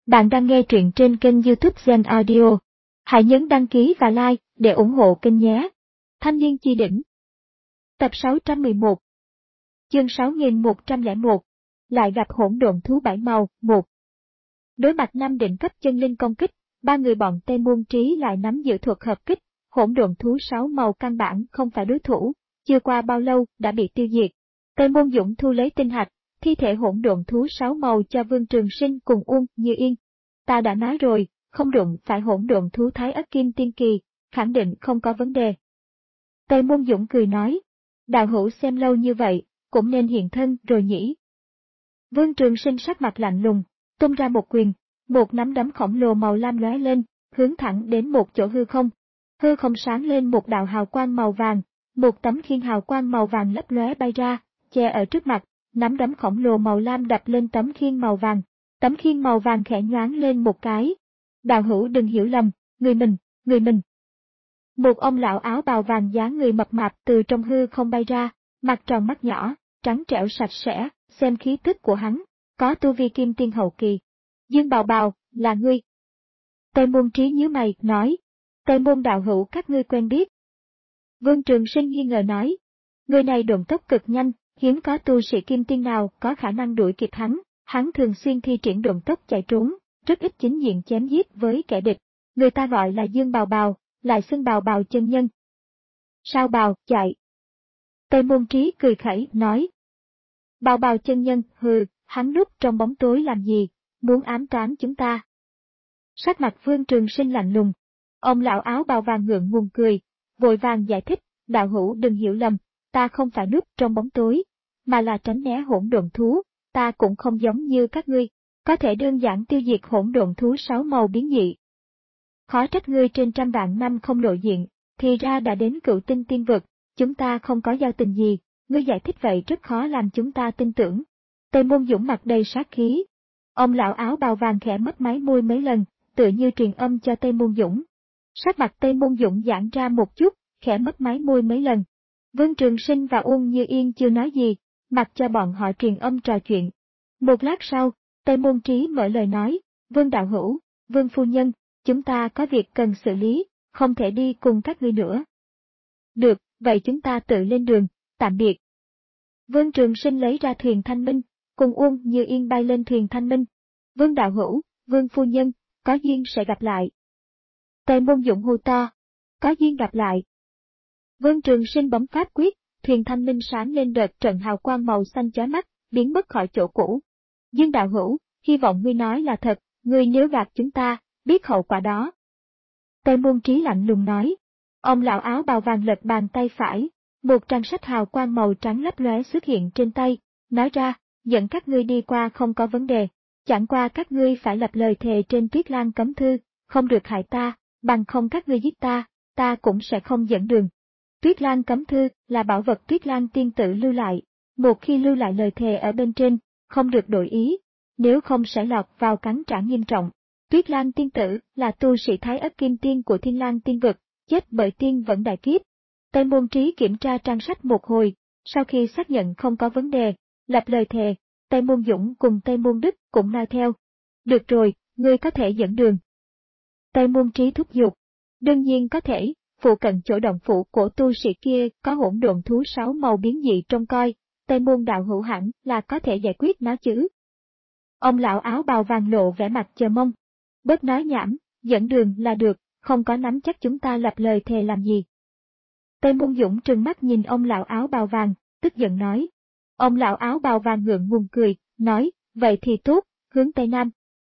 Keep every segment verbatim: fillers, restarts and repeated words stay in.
Bạn đang nghe truyện trên kênh YouTube Gen Audio. Hãy nhấn đăng ký và like để ủng hộ kênh nhé. Thanh niên chi đỉnh. Tập sáu trăm mười một. Chương sáu nghìn một trăm lẻ một. Lại gặp hỗn độn thú bảy màu. một. Đối mặt năm đỉnh cấp chân linh công kích, ba người bọn Tây Môn Trí lại nắm giữ thuật hợp kích, hỗn độn thú sáu màu căn bản không phải đối thủ, chưa qua bao lâu đã bị tiêu diệt. Tây Môn Dũng thu lấy tinh hạch, thi thể hỗn độn thú sáu màu cho Vương Trường Sinh cùng Uông Như Yên. Ta đã nói rồi, không đụng phải hỗn độn thú Thái Ất Kim Tiên Kỳ, khẳng định không có vấn đề. Tây Môn Dũng cười nói, đạo hữu xem lâu như vậy, cũng nên hiện thân rồi nhỉ. Vương Trường Sinh sắc mặt lạnh lùng, tung ra một quyền, một nắm đấm khổng lồ màu lam lóe lên, hướng thẳng đến một chỗ hư không. Hư không sáng lên một đạo hào quang màu vàng, một tấm khiên hào quang màu vàng lấp lóe bay ra, che ở trước mặt, nắm đấm khổng lồ màu lam đập lên tấm khiên màu vàng. Tấm khiên màu vàng khẽ nhoáng lên một cái. Đạo hữu đừng hiểu lầm, người mình, người mình. Một ông lão áo bào vàng dáng người mập mạp từ trong hư không bay ra, mặt tròn mắt nhỏ, trắng trẻo sạch sẽ, xem khí tức của hắn, có tu vi kim tiên hậu kỳ. Dương Bào Bào, là ngươi. Tây Môn Trí nhíu mày, nói. Tây Môn đạo hữu các ngươi quen biết. Vương Trường Sinh nghi ngờ nói. Người này độn tốc cực nhanh, hiếm có tu sĩ kim tiên nào có khả năng đuổi kịp hắn. Hắn thường xuyên thi triển độn tốc chạy trốn, rất ít chính diện chém giết với kẻ địch. Người ta gọi là Dương Bào Bào, lại xưng Bào Bào chân nhân. Sao Bào, chạy. Tây Môn Trí cười khẩy, nói. Bào Bào chân nhân, hừ, hắn núp trong bóng tối làm gì, muốn ám toán chúng ta. Sắc mặt Vương Trường Sinh lạnh lùng. Ông lão áo bào vàng ngượng ngùng cười, vội vàng giải thích, đạo hữu đừng hiểu lầm, ta không phải núp trong bóng tối, mà là tránh né hỗn độn thú. Ta cũng không giống như các ngươi, có thể đơn giản tiêu diệt hỗn độn thú sáu màu biến dị. Khó trách ngươi trên trăm vạn năm không lộ diện, thì ra đã đến cựu tinh tiên vực, chúng ta không có giao tình gì, ngươi giải thích vậy rất khó làm chúng ta tin tưởng. Tây Môn Dũng mặt đầy sát khí. Ông lão áo bào vàng khẽ mấp máy môi mấy lần, tựa như truyền âm cho Tây Môn Dũng. Sắc mặt Tây Môn Dũng giãn ra một chút, khẽ mấp máy môi mấy lần. Vương Trường Sinh và Uông Như Yên chưa nói gì, mặc cho bọn họ truyền âm trò chuyện. Một lát sau, Tây Môn Trí mở lời nói, Vương đạo hữu, Vương phu nhân, chúng ta có việc cần xử lý, không thể đi cùng các ngươi nữa. Được, vậy chúng ta tự lên đường, tạm biệt. Vương Trường Sinh lấy ra thuyền Thanh Minh, cùng Uông Như Yên bay lên thuyền Thanh Minh. Vương đạo hữu, Vương phu nhân, có duyên sẽ gặp lại. Tây Môn Dũng hô to, có duyên gặp lại. Vương Trường Sinh bấm pháp quyết, thuyền Thanh Minh sáng lên đợt trận hào quang màu xanh chói mắt, biến mất khỏi chỗ cũ. Dương đạo hữu, hy vọng ngươi nói là thật, ngươi nếu gạt chúng ta, biết hậu quả đó. Tây Môn Trí lạnh lùng nói. Ông lão áo bào vàng lật bàn tay phải, một trang sách hào quang màu trắng lấp lóe xuất hiện trên tay, nói ra, dẫn các ngươi đi qua không có vấn đề, chẳng qua các ngươi phải lập lời thề trên Tuyết Lang Cấm Thư, không được hại ta, bằng không các ngươi giết ta, ta cũng sẽ không dẫn đường. Tuyết Lang Cấm Thư là bảo vật Tuyết Lang tiên tử lưu lại, một khi lưu lại lời thề ở bên trên, không được đổi ý, nếu không sẽ lọt vào cắn trả nghiêm trọng. Tuyết Lang tiên tử là tu sĩ Thái Ất Kim Tiên của Thiên Lang tiên vực, chết bởi tiên vẫn đại kiếp. Tây Môn Trí kiểm tra trang sách một hồi, sau khi xác nhận không có vấn đề, lập lời thề, Tây Môn Dũng cùng Tây Môn Đức cũng nói theo. Được rồi, ngươi có thể dẫn đường. Tây Môn Trí thúc giục. Đương nhiên có thể, phụ cận chỗ động phủ của tu sĩ kia có hỗn độn thú sáu màu biến dị trông coi, Tây Môn đạo hữu hẳn là có thể giải quyết nó chứ. Ông lão áo bào vàng lộ vẻ mặt chờ mong. Bớt nói nhảm, dẫn đường là được, không có nắm chắc chúng ta lập lời thề làm gì. Tây Môn Dũng trừng mắt nhìn ông lão áo bào vàng, tức giận nói. Ông lão áo bào vàng ngượng ngùng cười, nói, vậy thì tốt, hướng Tây Nam.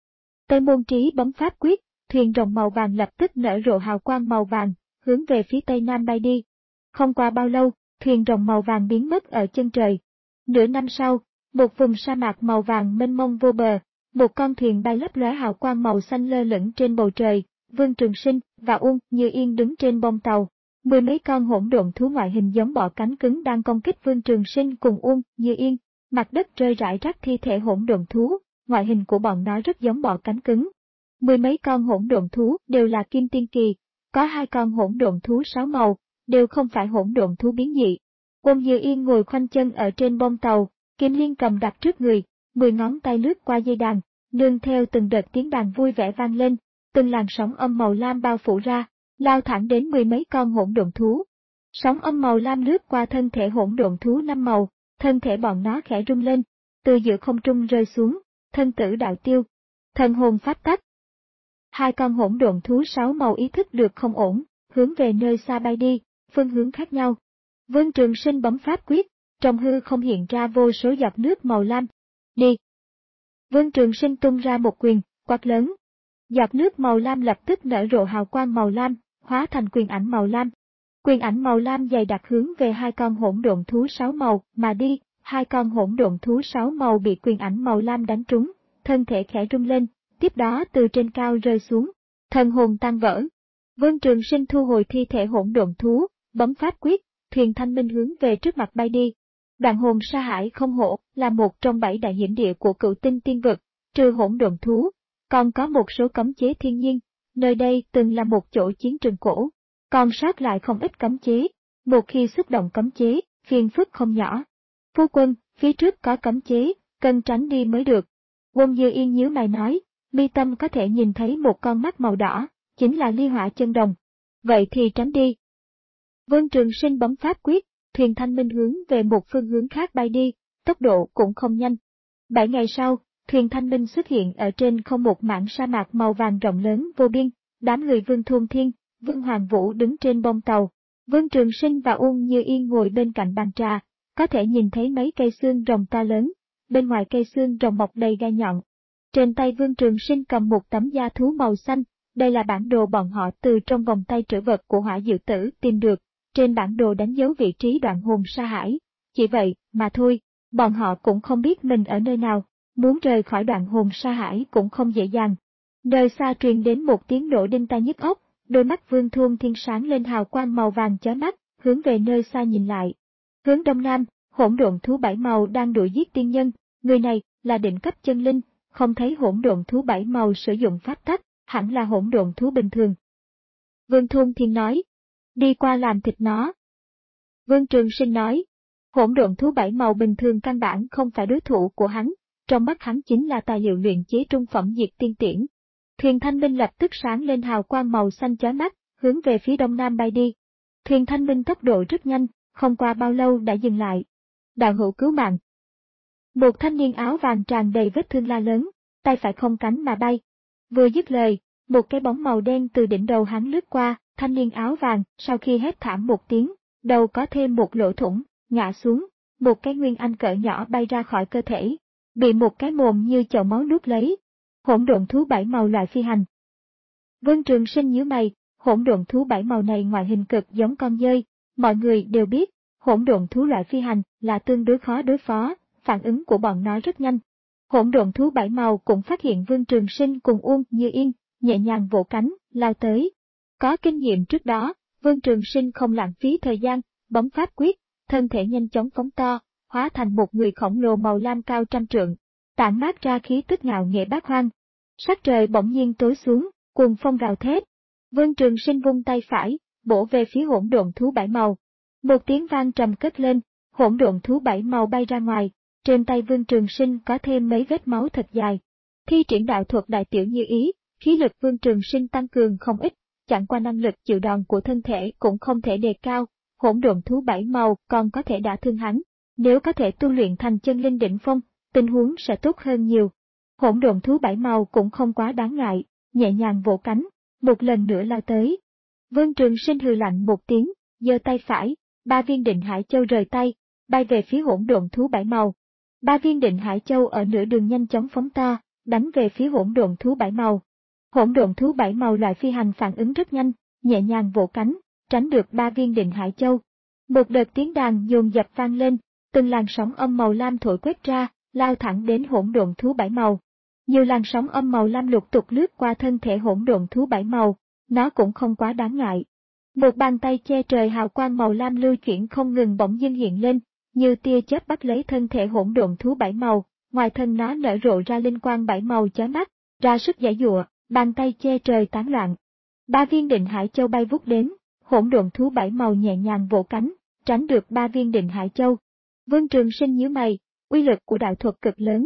Tây Môn Trí bấm pháp quyết, thuyền rồng màu vàng lập tức nở rộ hào quang màu vàng, hướng về phía Tây Nam bay đi. Không qua bao lâu, thuyền rồng màu vàng biến mất ở chân trời. Nửa năm sau, một vùng sa mạc màu vàng mênh mông vô bờ, một con thuyền bay lấp lóe hào quang màu xanh lơ lửng trên bầu trời, Vương Trường Sinh và Uông Như Yên đứng trên bông tàu. Mười mấy con hỗn độn thú ngoại hình giống bọ cánh cứng đang công kích Vương Trường Sinh cùng Uông Như Yên. Mặt đất rơi rải rác thi thể hỗn độn thú, ngoại hình của bọn nó rất giống bọ cánh cứng. Mười mấy con hỗn độn thú đều là kim tiên kỳ, có hai con hỗn độn thú sáu màu, đều không phải hỗn độn thú biến dị. Uông Như Yên ngồi khoanh chân ở trên bông tàu, Kim Liên cầm đặt trước người, mười ngón tay lướt qua dây đàn, nương theo từng đợt tiếng đàn vui vẻ vang lên, từng làn sóng âm màu lam bao phủ ra, lao thẳng đến mười mấy con hỗn độn thú. Sóng âm màu lam lướt qua thân thể hỗn độn thú năm màu, thân thể bọn nó khẽ rung lên, từ giữa không trung rơi xuống, thân tử đạo tiêu, thần hồn pháp tắc. Hai con hỗn độn thú sáu màu ý thức được không ổn, hướng về nơi xa bay đi, phương hướng khác nhau. Vương Trường Sinh bấm pháp quyết, trong hư không hiện ra vô số giọt nước màu lam. Đi! Vương Trường Sinh tung ra một quyền, quát lớn. Giọt nước màu lam lập tức nở rộ hào quang màu lam, hóa thành quyền ảnh màu lam. Quyền ảnh màu lam dày đặc hướng về hai con hỗn độn thú sáu màu mà đi, hai con hỗn độn thú sáu màu bị quyền ảnh màu lam đánh trúng, thân thể khẽ rung lên, tiếp đó từ trên cao rơi xuống, thần hồn tan vỡ. Vương Trường Sinh thu hồi thi thể hỗn độn thú, bấm pháp quyết, thuyền thanh minh hướng về trước mặt bay đi. Đoạn hồn sa hải không hổ là một trong bảy đại hiển địa của cửu tinh tiên vực, trừ hỗn độn thú, còn có một số cấm chế thiên nhiên. Nơi đây từng là một chỗ chiến trường cổ, còn sót lại không ít cấm chế. Một khi xuất động cấm chế, phiền phức không nhỏ. Phu quân, phía trước có cấm chế, cần tránh đi mới được. Quân Dư Yên nhíu mày nói, mi tâm có thể nhìn thấy một con mắt màu đỏ, chính là ly hỏa chân đồng. Vậy thì tránh đi. Vương Trường Sinh bấm pháp quyết, thuyền thanh minh hướng về một phương hướng khác bay đi, tốc độ cũng không nhanh. Bảy ngày sau, thuyền thanh minh xuất hiện ở trên không một mảng sa mạc màu vàng rộng lớn vô biên, đám người Vương Thôn Thiên, Vương Hoàng Vũ đứng trên bông tàu. Vương Trường Sinh và Uông Như Yên ngồi bên cạnh bàn trà, có thể nhìn thấy mấy cây xương rồng to lớn, bên ngoài cây xương rồng mọc đầy gai nhọn. Trên tay Vương Trường Sinh cầm một tấm da thú màu xanh, đây là bản đồ bọn họ từ trong vòng tay trữ vật của Hỏa Diệu Tử tìm được, trên bản đồ đánh dấu vị trí đoạn hồn sa hải. Chỉ vậy mà thôi, bọn họ cũng không biết mình ở nơi nào, muốn rời khỏi đoạn hồn sa hải cũng không dễ dàng. Nơi xa truyền đến một tiếng nổ đinh tai nhức óc, đôi mắt Vương Thôn Thiên sáng lên hào quang màu vàng chói mắt, hướng về nơi xa nhìn lại. Hướng đông nam, hỗn độn thú bảy màu đang đuổi giết tiên nhân, người này là đỉnh cấp chân linh, không thấy hỗn độn thú bảy màu sử dụng pháp tắc, hẳn là hỗn độn thú bình thường. Vương Thôn Thiên nói, đi qua làm thịt nó. Vương Trường Sinh nói, hỗn độn thú bảy màu bình thường căn bản không phải đối thủ của hắn, trong mắt hắn chính là tài liệu luyện chế trung phẩm diệt tiên tiễn. Thuyền thanh minh lập tức sáng lên hào quang màu xanh chói mắt, hướng về phía đông nam bay đi. Thuyền thanh minh tốc độ rất nhanh, không qua bao lâu đã dừng lại. Đạo hữu cứu mạng. Một thanh niên áo vàng tràn đầy vết thương la lớn, tay phải không cánh mà bay. Vừa dứt lời, một cái bóng màu đen từ đỉnh đầu hắn lướt qua, thanh niên áo vàng sau khi hét thảm một tiếng, đầu có thêm một lỗ thủng, ngã xuống, một cái nguyên anh cỡ nhỏ bay ra khỏi cơ thể, bị một cái mồm như chậu máu nuốt lấy. Hỗn độn thú bảy màu loại phi hành. Vương Trường Sinh nhíu mày, hỗn độn thú bảy màu này ngoại hình cực giống con dơi, mọi người đều biết, hỗn độn thú loại phi hành là tương đối khó đối phó, phản ứng của bọn nó rất nhanh. Hỗn độn thú bảy màu cũng phát hiện Vương Trường Sinh cùng Uông Như Yên, nhẹ nhàng vỗ cánh, lao tới. Có kinh nghiệm trước đó, Vương Trường Sinh không lãng phí thời gian, bấm pháp quyết, thân thể nhanh chóng phóng to, hóa thành một người khổng lồ màu lam cao trăm trượng, tản mát ra khí tức ngạo nghễ bát hoang. Sắc trời bỗng nhiên tối xuống, cuồng phong gào thét. Vương Trường Sinh vung tay phải, bổ về phía hỗn độn thú bảy màu. Một tiếng vang trầm cất lên, hỗn độn thú bảy màu bay ra ngoài, trên tay Vương Trường Sinh có thêm mấy vết máu thật dài. Thi triển đạo thuật đại tiểu như ý, khí lực Vương Trường Sinh tăng cường không ít, chẳng qua năng lực chịu đòn của thân thể cũng không thể đề cao, hỗn độn thú bảy màu còn có thể đả thương hắn. Nếu có thể tu luyện thành chân linh đỉnh phong, tình huống sẽ tốt hơn nhiều. Hỗn độn thú bảy màu cũng không quá đáng ngại, nhẹ nhàng vỗ cánh, một lần nữa lao tới. Vương Trường Sinh hừ lạnh một tiếng, giơ tay phải, ba viên định hải châu rời tay, bay về phía hỗn độn thú bảy màu. Ba viên định hải châu ở nửa đường nhanh chóng phóng to, đánh về phía hỗn độn thú bảy màu. Hỗn độn thú bảy màu loại phi hành phản ứng rất nhanh, nhẹ nhàng vỗ cánh, tránh được ba viên định hải châu. Một đợt tiếng đàn dồn dập vang lên, từng làn sóng âm màu lam thổi quét ra, lao thẳng đến hỗn độn thú bảy màu. Nhiều làn sóng âm màu lam lục tục lướt qua thân thể hỗn độn thú bảy màu, nó cũng không quá đáng ngại. Một bàn tay che trời hào quang màu lam lưu chuyển không ngừng bỗng dưng hiện lên, như tia chớp bắt lấy thân thể hỗn độn thú bảy màu, ngoài thân nó nở rộ ra linh quang bảy màu chói mắt, ra sức giãy giụa, bàn tay che trời tán loạn. Ba viên định hải châu bay vút đến, hỗn độn thú bảy màu nhẹ nhàng vỗ cánh, tránh được ba viên định hải châu. Vương Trường Sinh nhíu mày, uy lực của đạo thuật cực lớn,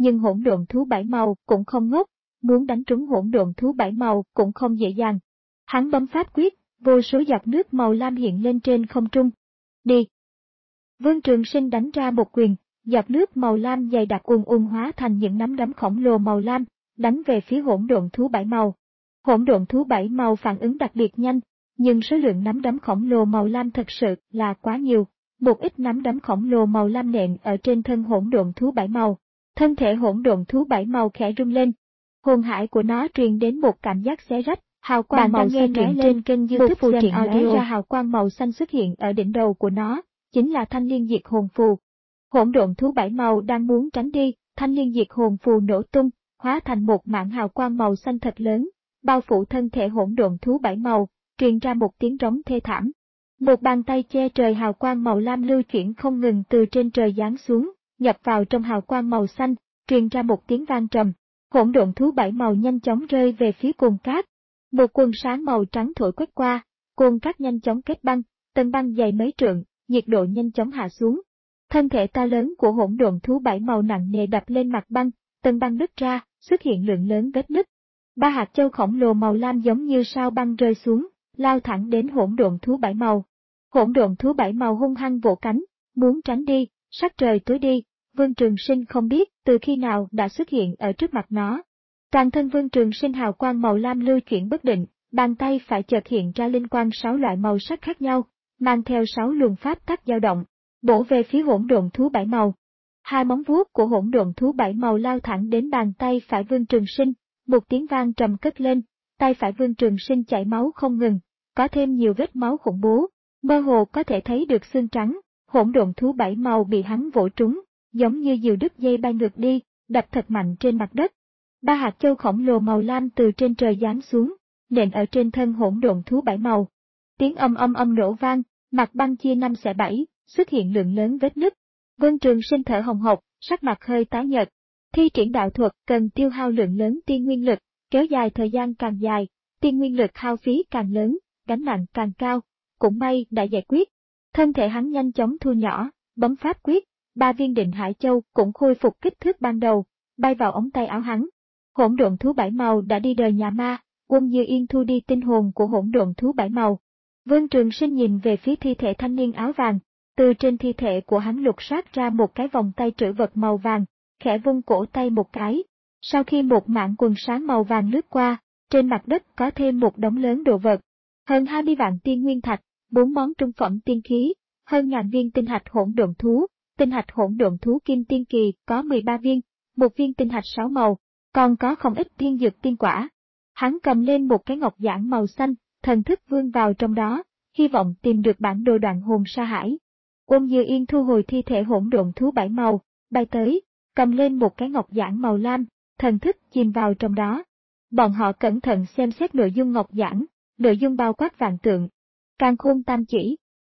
nhưng hỗn độn thú bảy màu cũng không ngốc, muốn đánh trúng hỗn độn thú bảy màu cũng không dễ dàng. Hắn bấm pháp quyết, vô số giọt nước màu lam hiện lên trên không trung. Đi! Vương Trường Sinh đánh ra một quyền, giọt nước màu lam dày đặc ùn ùn hóa thành những nắm đấm khổng lồ màu lam, đánh về phía hỗn độn thú bảy màu. Hỗn độn thú bảy màu phản ứng đặc biệt nhanh, nhưng số lượng nắm đấm khổng lồ màu lam thật sự là quá nhiều. Một ít nắm đấm khổng lồ màu lam nện ở trên thân hỗn độn thú bảy màu. Thân thể hỗn độn thú bảy màu khẽ rung lên. Hồn hải của nó truyền đến một cảm giác xé rách, hào quang màu xanh lóe lên trên YouTube phụ truyện audio ra hào quang màu xanh xuất hiện ở đỉnh đầu của nó, chính là thanh liên diệt hồn phù. Hỗn độn thú bảy màu đang muốn tránh đi, thanh liên diệt hồn phù nổ tung, hóa thành một mảng hào quang màu xanh thật lớn, bao phủ thân thể hỗn độn thú bảy màu, truyền ra một tiếng rống thê thảm. Một bàn tay che trời hào quang màu lam lưu chuyển không ngừng từ trên trời giáng xuống, nhập vào trong hào quang màu xanh, truyền ra một tiếng vang trầm. Hỗn độn thú bảy màu nhanh chóng rơi về phía cuồng cát. Một quần sáng màu trắng thổi quét qua, cuồng cát nhanh chóng kết băng, tầng băng dày mấy trượng, nhiệt độ nhanh chóng hạ xuống. Thân thể to lớn của hỗn độn thú bảy màu nặng nề đập lên mặt băng, tầng băng nứt ra, xuất hiện lượng lớn vết nứt. Ba hạt châu khổng lồ màu lam giống như sao băng rơi xuống, lao thẳng đến hỗn độn thú bảy màu. Hỗn độn thú bảy màu hung hăng vỗ cánh, muốn tránh đi, sắc trời tối đi. Vương Trường Sinh không biết từ khi nào đã xuất hiện ở trước mặt nó. Toàn thân Vương Trường Sinh hào quang màu lam lưu chuyển bất định, bàn tay phải chợt hiện ra linh quang sáu loại màu sắc khác nhau, mang theo sáu luồng pháp tắc dao động, bổ về phía hỗn độn thú bảy màu. Hai móng vuốt của hỗn độn thú bảy màu lao thẳng đến bàn tay phải Vương Trường Sinh, một tiếng vang trầm cất lên, tay phải Vương Trường Sinh chảy máu không ngừng, có thêm nhiều vết máu khủng bố, mơ hồ có thể thấy được xương trắng. Hỗn độn thú bảy màu bị hắn vỗ trúng, giống như diều đứt dây bay ngược đi, đập thật mạnh trên mặt đất. Ba hạt châu khổng lồ màu lam từ trên trời giáng xuống, nện ở trên thân hỗn độn thú bảy màu. Tiếng âm âm âm nổ vang, mặt băng chia năm xẻ bảy, xuất hiện lượng lớn vết nứt. Vương Trường Sinh thở hồng hộc, sắc mặt hơi tái nhợt. Thi triển đạo thuật cần tiêu hao lượng lớn tiên nguyên lực, kéo dài thời gian càng dài, tiên nguyên lực hao phí càng lớn, gánh nặng càng cao. Cũng may đã giải quyết. Thân thể hắn nhanh chóng thu nhỏ, bấm pháp quyết. Ba viên định hải châu cũng khôi phục kích thước ban đầu, bay vào ống tay áo hắn. Hỗn độn thú bảy màu đã đi đời nhà ma, Uông Như Yên thu đi tinh hồn của hỗn độn thú bảy màu. Vương Trường Sinh nhìn về phía thi thể thanh niên áo vàng, từ trên thi thể của hắn lục soát ra một cái vòng tay trữ vật màu vàng, khẽ vung cổ tay một cái. Sau khi một mảng quần sáng màu vàng lướt qua, trên mặt đất có thêm một đống lớn đồ vật. Hơn hai mươi vạn tiên nguyên thạch, bốn món trung phẩm tiên khí, hơn ngàn viên tinh hạch hỗn độn thú. Tinh hạch hỗn độn thú kim tiên kỳ có mười ba viên, một viên tinh hạch sáu màu, còn có không ít tiên dược tiên quả. Hắn cầm lên một cái ngọc giản màu xanh, thần thức vươn vào trong đó, hy vọng tìm được bản đồ đoạn hồn sa hải. Uông Như Yên thu hồi thi thể hỗn độn thú bảy màu, bay tới, cầm lên một cái ngọc giản màu lam, thần thức chìm vào trong đó. Bọn họ cẩn thận xem xét nội dung ngọc giản, nội dung bao quát vạn tượng, càn khôn tam chỉ.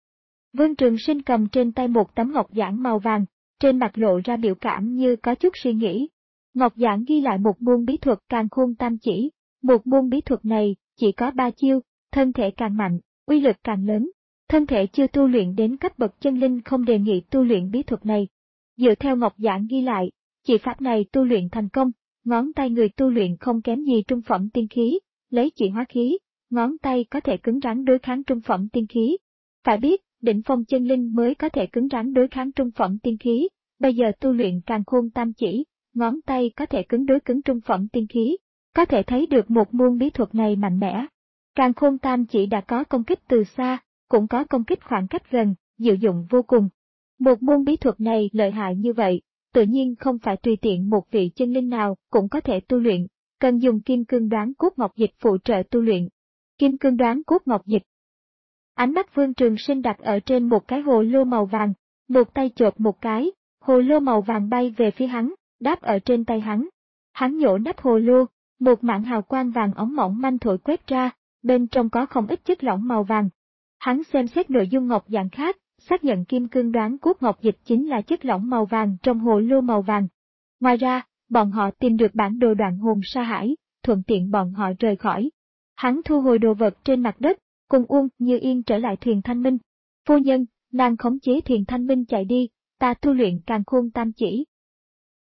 Vương Trường Sinh cầm trên tay một tấm ngọc giản màu vàng, trên mặt lộ ra biểu cảm như có chút suy nghĩ. Ngọc giản ghi lại một môn bí thuật càn khôn tam chỉ, một môn bí thuật này chỉ có ba chiêu, thân thể càng mạnh, uy lực càng lớn. Thân thể chưa tu luyện đến cấp bậc chân linh không đề nghị tu luyện bí thuật này. Dựa theo ngọc giản ghi lại, chỉ pháp này tu luyện thành công, ngón tay người tu luyện không kém gì trung phẩm tiên khí, lấy chỉ hóa khí, ngón tay có thể cứng rắn đối kháng trung phẩm tiên khí. Phải biết, đỉnh phong chân linh mới có thể cứng rắn đối kháng trung phẩm tiên khí, bây giờ tu luyện càn khôn tam chỉ, ngón tay có thể cứng đối cứng trung phẩm tiên khí, có thể thấy được một môn bí thuật này mạnh mẽ. Càn khôn tam chỉ đã có công kích từ xa, cũng có công kích khoảng cách gần, diệu dụng vô cùng. Một môn bí thuật này lợi hại như vậy, tự nhiên không phải tùy tiện một vị chân linh nào cũng có thể tu luyện, cần dùng kim cương đoán cốt ngọc dịch phụ trợ tu luyện. Kim cương đoán cốt ngọc dịch. Ánh mắt Vương Trường Sinh đặt ở trên một cái hồ lô màu vàng, một tay chộp một cái, hồ lô màu vàng bay về phía hắn, đáp ở trên tay hắn. Hắn nhổ nắp hồ lô, một mảng hào quang vàng óng mỏng manh thổi quét ra, bên trong có không ít chất lỏng màu vàng. Hắn xem xét nội dung ngọc giản khác, xác nhận kim cương đoán cốt ngọc dịch chính là chất lỏng màu vàng trong hồ lô màu vàng. Ngoài ra, bọn họ tìm được bản đồ đoạn hồn sa hải, thuận tiện bọn họ rời khỏi. Hắn thu hồi đồ vật trên mặt đất, cùng Uông Như Yên trở lại thuyền Thanh Minh. Phu nhân, nàng khống chế thuyền Thanh Minh chạy đi, ta tu luyện càn khôn tam chỉ.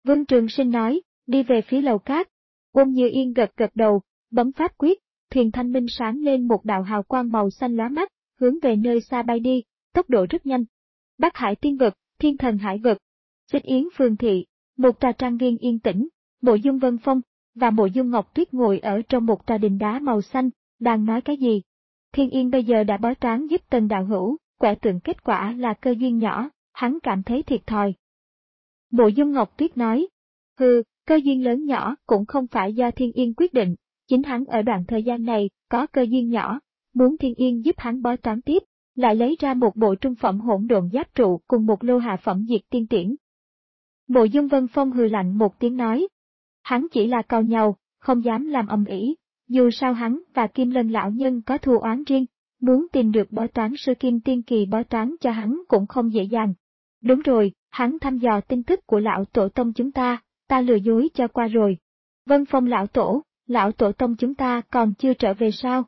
Vương Trường Sinh nói, đi về phía lầu cát. Ôn Như Yên gật gật đầu, bấm pháp quyết, thuyền thanh minh sáng lên một đạo hào quang màu xanh lóa mắt, hướng về nơi xa bay đi, tốc độ rất nhanh. Bắc Hải tiên vực, Thiên Thần Hải vực, Xích Yến Phường thị, một tòa trang viên yên tĩnh, Mộ Dung Vân Phong và Mộ Dung Ngọc Tuyết ngồi ở trong một tòa đình đá màu xanh, đang nói cái gì. Thiên Yên bây giờ đã bói toán giúp Tần đạo hữu, quẻ tượng kết quả là cơ duyên nhỏ, hắn cảm thấy thiệt thòi. Mộ Dung Ngọc Tuyết nói, hừ, cơ duyên lớn nhỏ cũng không phải do Thiên Yên quyết định, chính hắn ở đoạn thời gian này có cơ duyên nhỏ, muốn Thiên Yên giúp hắn bói toán tiếp, lại lấy ra một bộ trung phẩm hỗn độn giáp trụ cùng một lô hạ phẩm diệt tiên tiễn. Mộ Dung Vân Phong hừ lạnh một tiếng nói, hắn chỉ là càu nhàu, không dám làm ầm ĩ, dù sao hắn và Kim Lân lão nhân có thù oán riêng, muốn tìm được bói toán sư Kim Tiên Kỳ bói toán cho hắn cũng không dễ dàng. Đúng rồi, hắn thăm dò tin tức của lão tổ tông chúng ta, ta lừa dối cho qua rồi. Vân Phong lão tổ, lão tổ tông chúng ta còn chưa trở về sao?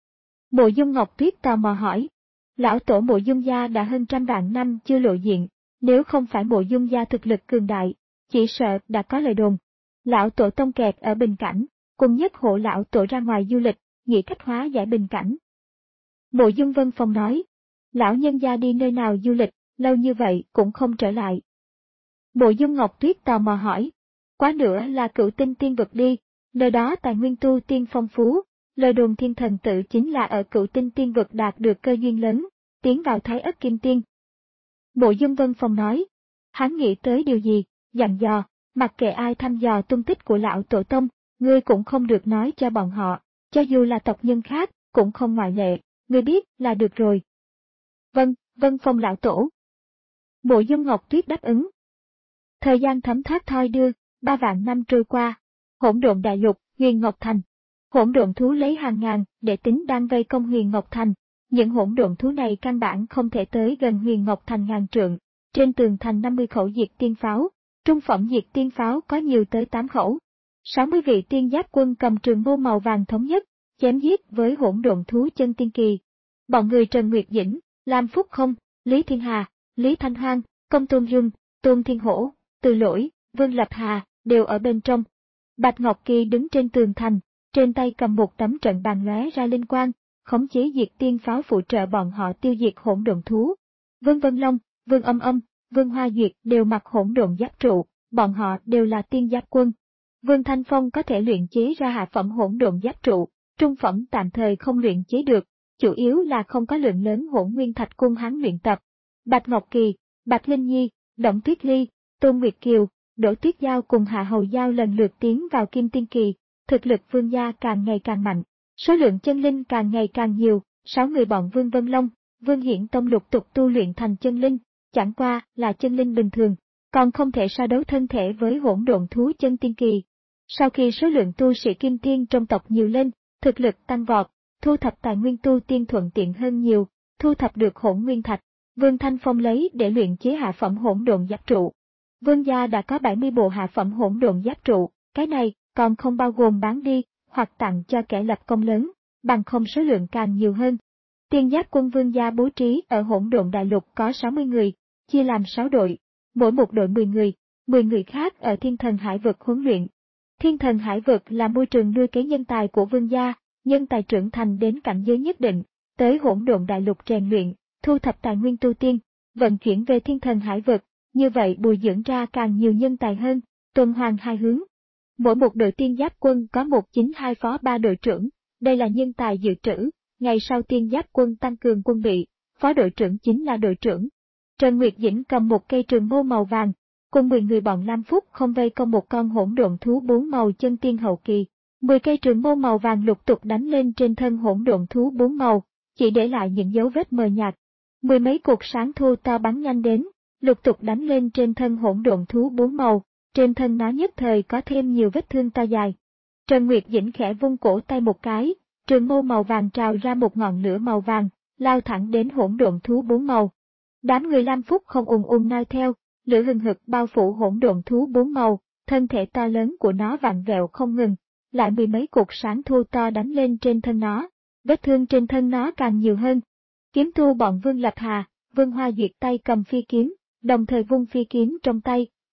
Mộ Dung Ngọc Tuyết tò mò hỏi. Lão tổ Mộ Dung gia đã hơn trăm vạn năm chưa lộ diện, nếu không phải Mộ Dung gia thực lực cường đại, chỉ sợ đã có lời đồn. Lão tổ tông kẹt ở bình cảnh, cùng nhất hộ lão tổ ra ngoài du lịch, nghĩ cách hóa giải bình cảnh. Mộ Dung Vân Phong nói, lão nhân gia đi nơi nào du lịch, lâu như vậy cũng không trở lại. Mộ Dung Ngọc Tuyết tò mò hỏi, quá nữa là Cửu Tinh tiên vực đi, nơi đó tài nguyên tu tiên phong phú, lời đồn Thiên Thần tự chính là ở Cửu Tinh tiên vực đạt được cơ duyên lớn, tiến vào Thái Ất Kim Tiên. Mộ Dung Vân Phong nói, hắn nghĩ tới điều gì, dặn dò, mặc kệ ai thăm dò tung tích của lão tổ tông, ngươi cũng không được nói cho bọn họ, cho dù là tộc nhân khác, cũng không ngoại lệ, ngươi biết là được rồi. Vâng, Vân Phong lão tổ. Mộ Dung Ngọc Tuyết đáp ứng. Thời gian thấm thoát thoi đưa, ba vạn năm trôi qua, Hỗn Độn Đại Lục, Huyền Ngọc Thành. Hỗn độn thú lấy hàng ngàn để tính đang vây công Huyền Ngọc Thành, những hỗn độn thú này căn bản không thể tới gần Huyền Ngọc Thành ngàn trượng. Trên tường thành năm mươi khẩu diệt tiên pháo, trung phẩm diệt tiên pháo có nhiều tới tám khẩu. sáu mươi vị tiên giáp quân cầm trường mâu màu vàng thống nhất, chém giết với hỗn độn thú chân tiên kỳ. Bọn người Trần Nguyệt Dĩnh, Lam Phúc Không, Lý Thiên Hà, Lý Thanh Hoang, Công Tôn Dung, Tôn Thiên Hổ, Từ Lỗi, Vương Lập Hà đều ở bên trong. Bạch Ngọc Kỳ đứng trên tường thành, trên tay cầm một tấm trận bàn lóe ra linh quang, khống chế diệt tiên pháo phụ trợ bọn họ tiêu diệt hỗn độn thú. Vương Vân Long, Vương Âm Âm, Vương Hoa Duyệt đều mặc hỗn độn giáp trụ, bọn họ đều là tiên giáp quân. Vương Thanh Phong có thể luyện chế ra hạ phẩm hỗn độn giáp trụ, trung phẩm tạm thời không luyện chế được, chủ yếu là không có lượng lớn hỗn nguyên thạch cung hắn luyện tập. Bạch Ngọc Kỳ, Bạch Linh Nhi, Đổng Tuyết Ly, Tôn Nguyệt Kiều, Đỗ Tuyết Giao cùng Hạ Hầu Giao lần lượt tiến vào Kim Tiên Kỳ, thực lực Vương gia càng ngày càng mạnh, số lượng chân linh càng ngày càng nhiều, sáu người bọn Vương Vân Long, Vương Hiển Tông lục tục tu luyện thành chân linh, chẳng qua là chân linh bình thường, còn không thể so đấu thân thể với hỗn độn thú chân tiên kỳ. Sau khi số lượng tu sĩ kim tiên trong tộc nhiều lên, thực lực tăng vọt, thu thập tài nguyên tu tiên thuận tiện hơn nhiều, thu thập được hỗn nguyên thạch, Vương Thanh Phong lấy để luyện chế hạ phẩm hỗn độn giáp trụ. Vương gia đã có bảy mươi bộ hạ phẩm hỗn độn giáp trụ, cái này còn không bao gồm bán đi, hoặc tặng cho kẻ lập công lớn, bằng không số lượng càng nhiều hơn. Tiên giáp quân Vương gia bố trí ở hỗn độn đại lục có sáu mươi người, chia làm sáu đội, mỗi một đội mười người, mười người khác ở Thiên Thần Hải vực huấn luyện. Thiên Thần Hải vực là môi trường nuôi cấy nhân tài của Vương gia, nhân tài trưởng thành đến cảnh giới nhất định, tới hỗn độn đại lục rèn luyện, thu thập tài nguyên tu tiên, vận chuyển về Thiên Thần Hải vực, như vậy bồi dưỡng ra càng nhiều nhân tài hơn, tuần hoàn hai hướng. Mỗi một đội tiên giáp quân có một chính hai phó ba đội trưởng, đây là nhân tài dự trữ, ngày sau tiên giáp quân tăng cường quân bị, phó đội trưởng chính là đội trưởng. Trần Nguyệt Dĩnh cầm một cây trường mâu màu vàng, cùng mười người bọn Lam Phúc không vây công một con hỗn độn thú bốn màu chân tiên hậu kỳ. Mười cây trường mâu màu vàng lục tục đánh lên trên thân hỗn độn thú bốn màu, chỉ để lại những dấu vết mờ nhạt. Mười mấy cột sáng thu to bắn nhanh đến, lục tục đánh lên trên thân hỗn độn thú bốn màu, trên thân nó nhất thời có thêm nhiều vết thương to dài. Trần Nguyệt Dĩnh khẽ vung cổ tay một cái, trường mâu màu vàng trào ra một ngọn lửa màu vàng, lao thẳng đến hỗn độn thú bốn màu. Đám người Lam Phúc không ùn ùn nai theo, lửa hừng hực bao phủ hỗn độn thú bốn màu, thân thể to lớn của nó vặn vẹo không ngừng, lại mười mấy cột sáng thu to đánh lên trên thân nó, vết thương trên thân nó càng nhiều hơn. Kiếm tu bọn Vương Lập Hà, Vương Hoa Duyệt tay cầm phi kiếm, đồng thời vung phi kiếm trong tay,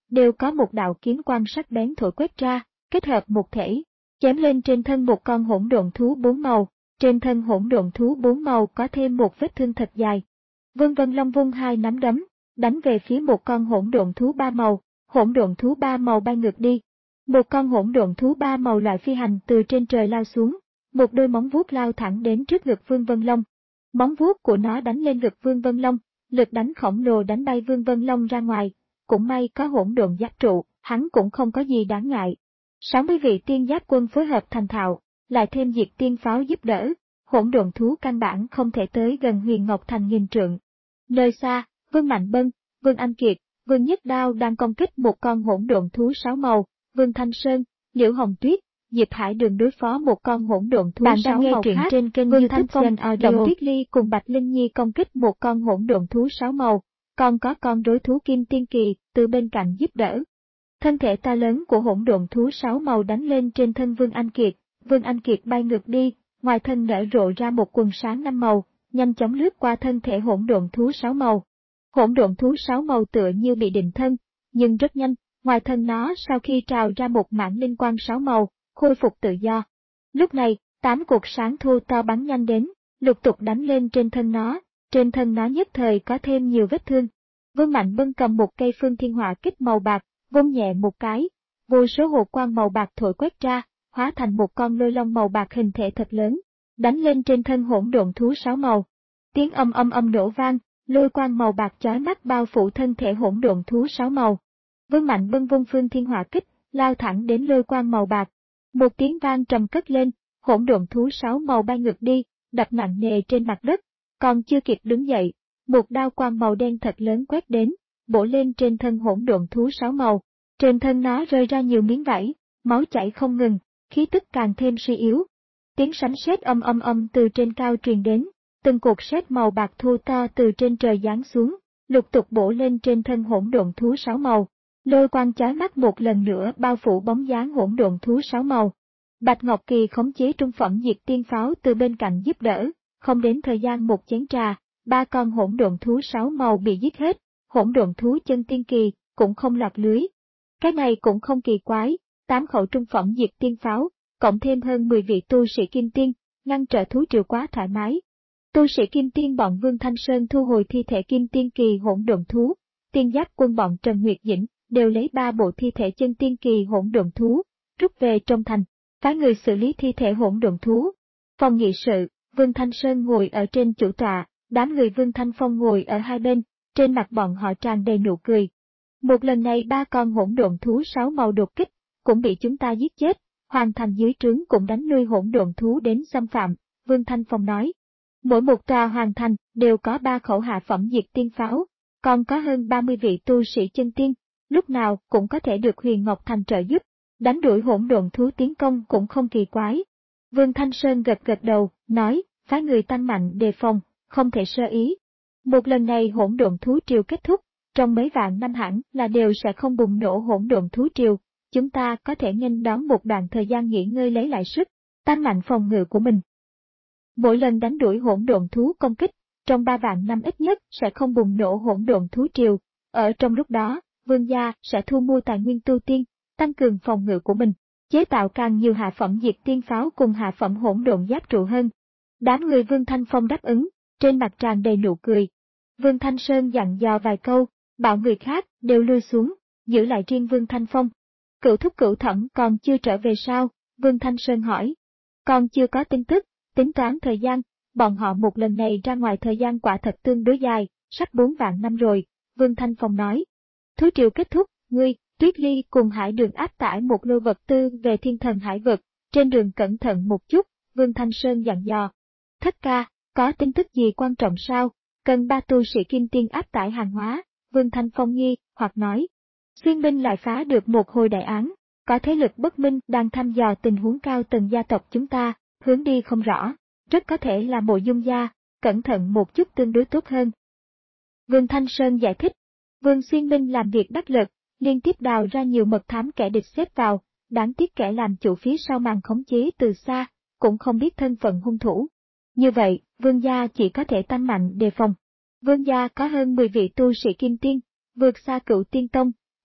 đều có một đạo kiếm quang sắc bén thổi quét ra, kết hợp một thể, chém lên trên thân một con hỗn độn thú bốn màu. Trên thân hỗn độn thú bốn màu có thêm một vết thương thật dài. Vương Vân Long vung hai nắm đấm, đánh về phía một con hỗn độn thú ba màu, hỗn độn thú ba màu bay ngược đi. Một con hỗn độn thú ba màu loại phi hành từ trên trời lao xuống, một đôi móng vuốt lao thẳng đến trước ngực Vương Vân Long. Móng vuốt của nó đánh lên ngực Vương Vân Long, lực đánh khổng lồ đánh bay Vương Vân Long ra ngoài, cũng may có hỗn độn giáp trụ, hắn cũng không có gì đáng ngại. sáu mươi vị tiên giáp quân phối hợp thành thạo, lại thêm diệt tiên pháo giúp đỡ, hỗn độn thú căn bản không thể tới gần Huyền Ngọc Thành nghìn trượng. Nơi xa, Vương Mạnh Bân, Vương Anh Kiệt, Vương Nhất Đao đang công kích một con hỗn độn thú sáu màu, Vương Thanh Sơn, Liễu Hồng Tuyết, Diệp Hải Đường đối phó một con hỗn độn thú sáu màu khác. Trên kênh Vương Thanh Phong, Động Tuyết Ly cùng Bạch Linh Nhi công kích một con hỗn độn thú sáu màu, còn có con đối thú Kim Tiên Kỳ từ bên cạnh giúp đỡ. Thân thể to lớn của hỗn độn thú sáu màu đánh lên trên thân Vương Anh Kiệt, Vương Anh Kiệt bay ngược đi, ngoài thân nở rộ ra một quần sáng năm màu, nhanh chóng lướt qua thân thể hỗn độn thú sáu màu. Hỗn độn thú sáu màu tựa như bị định thân, nhưng rất nhanh, ngoài thân nó sau khi trào ra một mảng linh quang sáu màu, khôi phục tự do. Lúc này, tám cột sáng thu to bắn nhanh đến, lục tục đánh lên trên thân nó, trên thân nó nhất thời có thêm nhiều vết thương. Vương Mạnh Bân cầm một cây phương thiên hỏa kích màu bạc, vung nhẹ một cái, vô số hồ quang màu bạc thổi quét ra, hóa thành một con lôi long màu bạc hình thể thật lớn, đánh lên trên thân hỗn độn thú sáu màu. Tiếng âm âm âm nổ vang, lôi quang màu bạc chói mắt bao phủ thân thể hỗn độn thú sáu màu. Vương Mạnh Bân vung phương thiên hỏa kích, lao thẳng đến lôi quang màu bạc. Một tiếng vang trầm cất lên, hỗn độn thú sáu màu bay ngược đi, đập nặng nề trên mặt đất, còn chưa kịp đứng dậy, một đao quang màu đen thật lớn quét đến, bổ lên trên thân hỗn độn thú sáu màu. Trên thân nó rơi ra nhiều miếng vảy, máu chảy không ngừng, khí tức càng thêm suy yếu. Tiếng sấm sét âm âm âm từ trên cao truyền đến, từng cột sét màu bạc thô to từ trên trời giáng xuống, lục tục bổ lên trên thân hỗn độn thú sáu màu. Lôi quang chói mắt một lần nữa bao phủ bóng dáng hỗn độn thú sáu màu. Bạch Ngọc Kỳ khống chế trung phẩm diệt tiên pháo từ bên cạnh giúp đỡ, không đến thời gian một chén trà, ba con hỗn độn thú sáu màu bị giết hết, hỗn độn thú chân tiên kỳ cũng không lọt lưới. Cái này cũng không kỳ quái, tám khẩu trung phẩm diệt tiên pháo, cộng thêm hơn mười vị tu sĩ kim tiên, ngăn trở thú triều quá thoải mái. Tu sĩ kim tiên bọn Vương Thanh Sơn thu hồi thi thể kim tiên kỳ hỗn độn thú, tiên giáp quân bọn Trần Nguyệt Dĩnh đều lấy ba bộ thi thể chân tiên kỳ hỗn độn thú, rút về trong thành, phái người xử lý thi thể hỗn độn thú. Phòng nghị sự, Vương Thanh Sơn ngồi ở trên chủ tọa, đám người Vương Thanh Phong ngồi ở hai bên, trên mặt bọn họ tràn đầy nụ cười. Một lần này ba con hỗn độn thú sáu màu đột kích, cũng bị chúng ta giết chết, hoàn thành dưới trướng cũng đánh lui hỗn độn thú đến xâm phạm, Vương Thanh Phong nói. Mỗi một tòa hoàn thành đều có ba khẩu hạ phẩm diệt tiên pháo, còn có hơn ba mươi vị tu sĩ chân tiên, lúc nào cũng có thể được Huyền Ngọc Thành trợ giúp, đánh đuổi hỗn độn thú tiến công cũng không kỳ quái. Vương Thanh Sơn gật gật đầu, nói, phái người tăng mạnh đề phòng, không thể sơ ý. Một lần này hỗn độn thú triều kết thúc, trong mấy vạn năm hẳn là đều sẽ không bùng nổ hỗn độn thú triều, chúng ta có thể nghênh đón một đoạn thời gian nghỉ ngơi lấy lại sức, tăng mạnh phòng ngự của mình. Mỗi lần đánh đuổi hỗn độn thú công kích, trong ba vạn năm ít nhất sẽ không bùng nổ hỗn độn thú triều, ở trong lúc đó, Vương gia sẽ thu mua tài nguyên tu tiên, tăng cường phòng ngự của mình, chế tạo càng nhiều hạ phẩm diệt tiên pháo cùng hạ phẩm hỗn độn giáp trụ hơn. Đám người Vương Thanh Phong đáp ứng, trên mặt tràn đầy nụ cười. Vương Thanh Sơn dặn dò vài câu, bảo người khác đều lui xuống, giữ lại riêng Vương Thanh Phong. Cửu thúc cửu thẩm còn chưa trở về sao? Vương Thanh Sơn hỏi. Còn chưa có tin tức, tính toán thời gian, bọn họ một lần này ra ngoài thời gian quả thật tương đối dài, sắp bốn vạn năm rồi, Vương Thanh Phong nói. Thú triều kết thúc, ngươi, Tuyết Ly cùng Hải Đường áp tải một lô vật tư về thiên thần hải vực, trên đường cẩn thận một chút, Vương Thanh Sơn dặn dò. Thất ca, có tin tức gì quan trọng sao? Cần ba tu sĩ kim tiên áp tải hàng hóa, Vương Thanh Phong nghi, hoặc nói. Xuyên binh lại phá được một hồi đại án, có thế lực bất minh đang thăm dò tình huống cao tầng gia tộc chúng ta, hướng đi không rõ, rất có thể là Mộ Dung gia, cẩn thận một chút tương đối tốt hơn. Vương Thanh Sơn giải thích, Vương Xuyên binh làm việc đắc lực, liên tiếp đào ra nhiều mật thám kẻ địch xếp vào, đáng tiếc kẻ làm chủ phía sau màn khống chế từ xa, cũng không biết thân phận hung thủ. Như vậy, Vương gia chỉ có thể tăng mạnh đề phòng. Vương gia có hơn mười vị tu sĩ kim tiên, vượt xa Cửu Tiên Tông,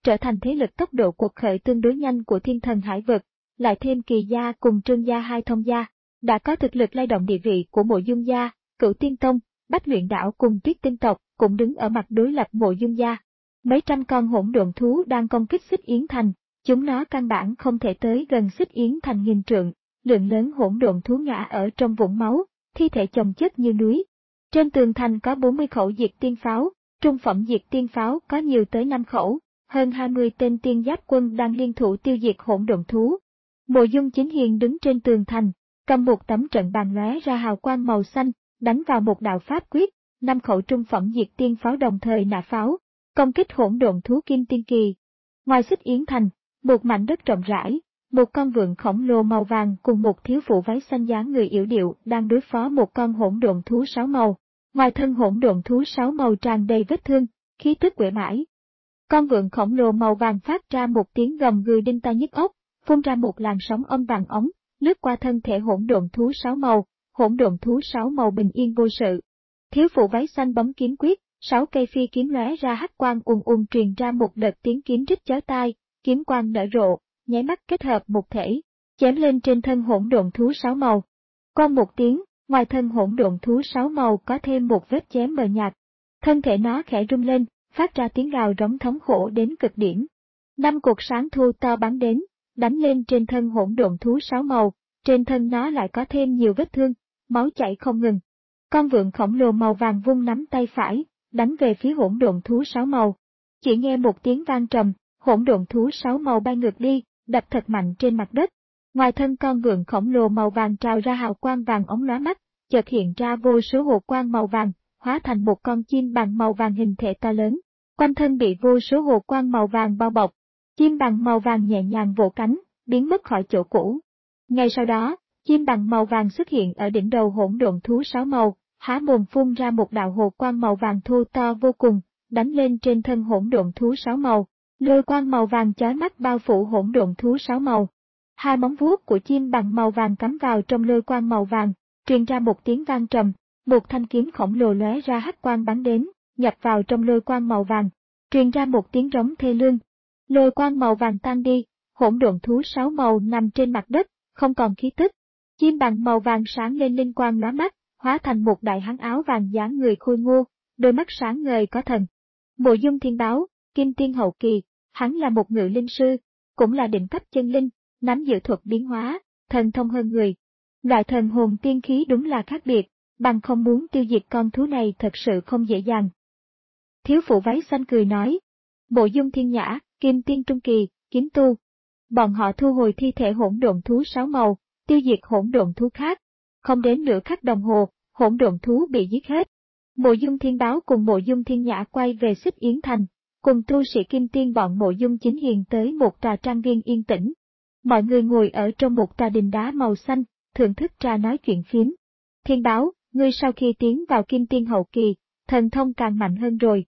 trở thành thế lực tốc độ cuộc khởi tương đối nhanh của thiên thần hải vực, lại thêm Kỳ gia cùng Trương gia hai thông gia, đã có thực lực lay động địa vị của Mộ Dung gia. Cửu Tiên Tông, Bách Luyện Đảo cùng Tuyết Tinh tộc cũng đứng ở mặt đối lập Mộ Dung gia. Mấy trăm con hỗn độn thú đang công kích Xích Yến Thành, chúng nó căn bản không thể tới gần Xích Yến Thành nghìn trượng, lượng lớn hỗn độn thú ngã ở trong vũng máu, thi thể chồng chất như núi. Trên tường thành có bốn mươi khẩu diệt tiên pháo, trung phẩm diệt tiên pháo có nhiều tới năm khẩu, hơn hai mươi tên tiên giáp quân đang liên thủ tiêu diệt hỗn độn thú. Mộ Dung Chính Hiền đứng trên tường thành, cầm một tấm trận bàn lóe ra hào quang màu xanh, đánh vào một đạo pháp quyết, năm khẩu trung phẩm diệt tiên pháo đồng thời nã pháo, công kích hỗn độn thú kim tiên kỳ. Ngoài Xích Yến Thành, một mảnh đất rộng rãi, một con vượn khổng lồ màu vàng cùng một thiếu phụ váy xanh dáng người yểu điệu đang đối phó một con hỗn độn thú sáu màu. Ngoài thân hỗn độn thú sáu màu tràn đầy vết thương, khí tức uể oải. Con vượn khổng lồ màu vàng phát ra một tiếng gầm gừ đinh tai nhức óc, phun ra một làn sóng âm vàng ống, lướt qua thân thể hỗn độn thú sáu màu, hỗn độn thú sáu màu bình yên vô sự. Thiếu phụ váy xanh bấm kiếm quyết, sáu cây phi kiếm lóe ra hắc quang ùn ùn truyền ra một đợt tiếng kiếm rít chói tai, kiếm quang nở rộ, nháy mắt kết hợp một thể, chém lên trên thân hỗn độn thú sáu màu. Quang một tiếng, ngoài thân hỗn độn thú sáu màu có thêm một vết chém mờ nhạt. Thân thể nó khẽ rung lên, phát ra tiếng gào rống thống khổ đến cực điểm. Năm cột sáng thu to bắn đến, đánh lên trên thân hỗn độn thú sáu màu, trên thân nó lại có thêm nhiều vết thương, máu chảy không ngừng. Con vượn khổng lồ màu vàng vung nắm tay phải, đánh về phía hỗn độn thú sáu màu. Chỉ nghe một tiếng vang trầm, hỗn độn thú sáu màu bay ngược đi, đập thật mạnh trên mặt đất. Ngoài thân con vượn khổng lồ màu vàng trào ra hào quang vàng óng lóa mắt, chợt hiện ra vô số hồ quang màu vàng, hóa thành một con chim bằng màu vàng hình thể to lớn. Quanh thân bị vô số hồ quang màu vàng bao bọc. Chim bằng màu vàng nhẹ nhàng vỗ cánh, biến mất khỏi chỗ cũ. Ngay sau đó, chim bằng màu vàng xuất hiện ở đỉnh đầu hỗn độn thú sáu màu, há mồm phun ra một đạo hồ quang màu vàng thô to vô cùng, đánh lên trên thân hỗn độn thú sáu màu. Lôi quang màu vàng chói mắt bao phủ hỗn độn thú sáu màu. Hai móng vuốt của chim bằng màu vàng cắm vào trong lôi quang màu vàng, truyền ra một tiếng vang trầm, một thanh kiếm khổng lồ lóe ra hắc quang bắn đến, nhập vào trong lôi quang màu vàng, truyền ra một tiếng rống thê lương. Lôi quang màu vàng tan đi, hỗn độn thú sáu màu nằm trên mặt đất, không còn khí tức. Chim bằng màu vàng sáng lên linh quang lóa mắt, hóa thành một đại hán áo vàng dáng người khôi ngô, đôi mắt sáng ngời có thần. Mộ Dung Thiên Báo, Kim Tiên hậu kỳ, hắn là một ngự linh sư, cũng là đỉnh cấp chân linh, nắm giữ thuật biến hóa, thần thông hơn người. Loại thần hồn tiên khí đúng là khác biệt, bằng không muốn tiêu diệt con thú này thật sự không dễ dàng. Thiếu phụ váy xanh cười nói, Mộ Dung Thiên Nhã, Kim Tiên trung kỳ, kiếm tu. Bọn họ thu hồi thi thể hỗn độn thú sáu màu, tiêu diệt hỗn độn thú khác. Không đến nửa khắc đồng hồ, hỗn độn thú bị giết hết. Mộ Dung Thiên Báo cùng Mộ Dung Thiên Nhã quay về Xích Yến Thành, cùng tu sĩ Kim Tiên bọn Mộ Dung Chính Hiền tới một tòa trang viên yên tĩnh. Mọi người ngồi ở trong một tòa đình đá màu xanh, thưởng thức trà nói chuyện phiếm. Thiên Báo, ngươi sau khi tiến vào Kim Tiên hậu kỳ, thần thông càng mạnh hơn rồi.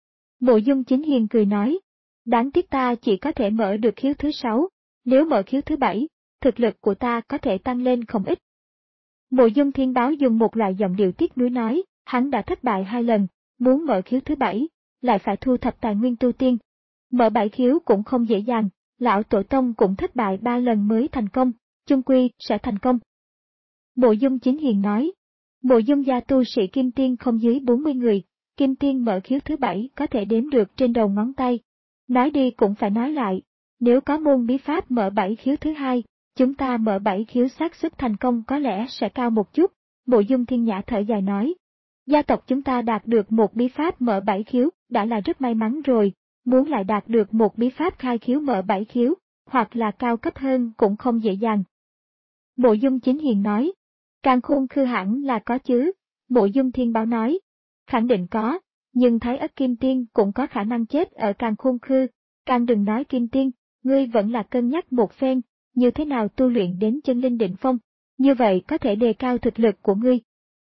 Mộ Dung Chính Hiền cười nói, đáng tiếc ta chỉ có thể mở được khiếu thứ sáu, nếu mở khiếu thứ bảy, thực lực của ta có thể tăng lên không ít. Mộ Dung Thiên Báo dùng một loại giọng điệu tiếc nuối nói, hắn đã thất bại hai lần, muốn mở khiếu thứ bảy, lại phải thu thập tài nguyên tu tiên. Mở bảy khiếu cũng không dễ dàng, lão tổ tông cũng thất bại ba lần mới thành công, chung quy sẽ thành công. Mộ Dung Chính Hiền nói, Mộ Dung gia tu sĩ Kim Tiên không dưới bốn mươi người, Kim Tiên mở khiếu thứ bảy có thể đếm được trên đầu ngón tay. Nói đi cũng phải nói lại, nếu có môn bí pháp mở bảy khiếu thứ hai, chúng ta mở bảy khiếu xác suất thành công có lẽ sẽ cao một chút. Mộ Dung Thiên Nhã thở dài nói, gia tộc chúng ta đạt được một bí pháp mở bảy khiếu, đã là rất may mắn rồi, muốn lại đạt được một bí pháp khai khiếu mở bảy khiếu, hoặc là cao cấp hơn cũng không dễ dàng. Mộ Dung Chính Hiền nói, Càn Khôn Khư hẳn là có chứ. Mộ Dung Thiên Báo nói, khẳng định có, nhưng Thái Ất Kim Tiên cũng có khả năng chết ở Càn Khôn Khư, càng đừng nói Kim Tiên, ngươi vẫn là cân nhắc một phen, như thế nào tu luyện đến chân linh đỉnh phong, như vậy có thể đề cao thực lực của ngươi.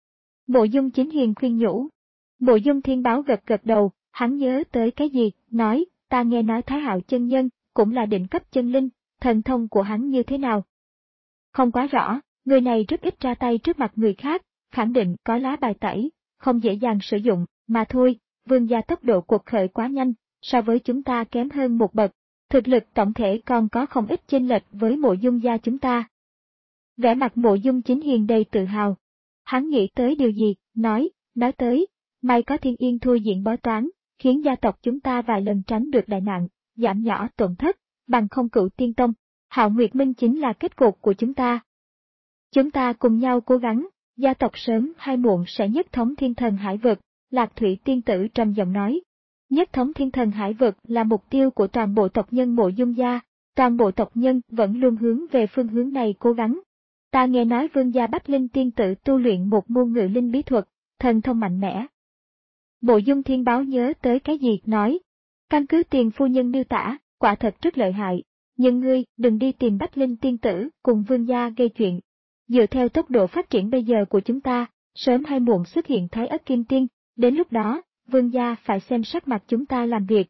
Mộ Dung Chính Hiền khuyên nhủ. Mộ Dung Thiên Báo gật gật đầu, hắn nhớ tới cái gì, nói, ta nghe nói Thái Hạo chân nhân, cũng là đỉnh cấp chân linh, thần thông của hắn như thế nào? Không quá rõ, người này rất ít ra tay trước mặt người khác, khẳng định có lá bài tẩy, không dễ dàng sử dụng, mà thôi, vương gia tốc độ cuộc khởi quá nhanh, so với chúng ta kém hơn một bậc, thực lực tổng thể còn có không ít chênh lệch với Mộ Dung gia chúng ta. Vẻ mặt Mộ Dung Chính Hiền đầy tự hào. Hắn nghĩ tới điều gì, nói, nói tới, may có Thiên Yên thua diện bói toán, khiến gia tộc chúng ta vài lần tránh được đại nạn, giảm nhỏ tổn thất, bằng không Cửu Tiên Tông, Hạo Nguyệt Minh chính là kết cục của chúng ta. Chúng ta cùng nhau cố gắng, gia tộc sớm hay muộn sẽ nhất thống thiên thần hải vực, Lạc Thủy Tiên Tử trầm giọng nói. Nhất thống thiên thần hải vực là mục tiêu của toàn bộ tộc nhân Mộ Dung gia, toàn bộ tộc nhân vẫn luôn hướng về phương hướng này cố gắng. Ta nghe nói vương gia Bách Linh Tiên Tử tu luyện một môn ngự linh bí thuật, thần thông mạnh mẽ. Mộ Dung Thiên Báo nhớ tới cái gì, nói. Căn cứ tiền phu nhân miêu tả, quả thật rất lợi hại, nhưng ngươi đừng đi tìm Bách Linh Tiên Tử cùng vương gia gây chuyện. Dựa theo tốc độ phát triển bây giờ của chúng ta, sớm hay muộn xuất hiện Thái Ất Kim Tiên, đến lúc đó, vương gia phải xem sắc mặt chúng ta làm việc.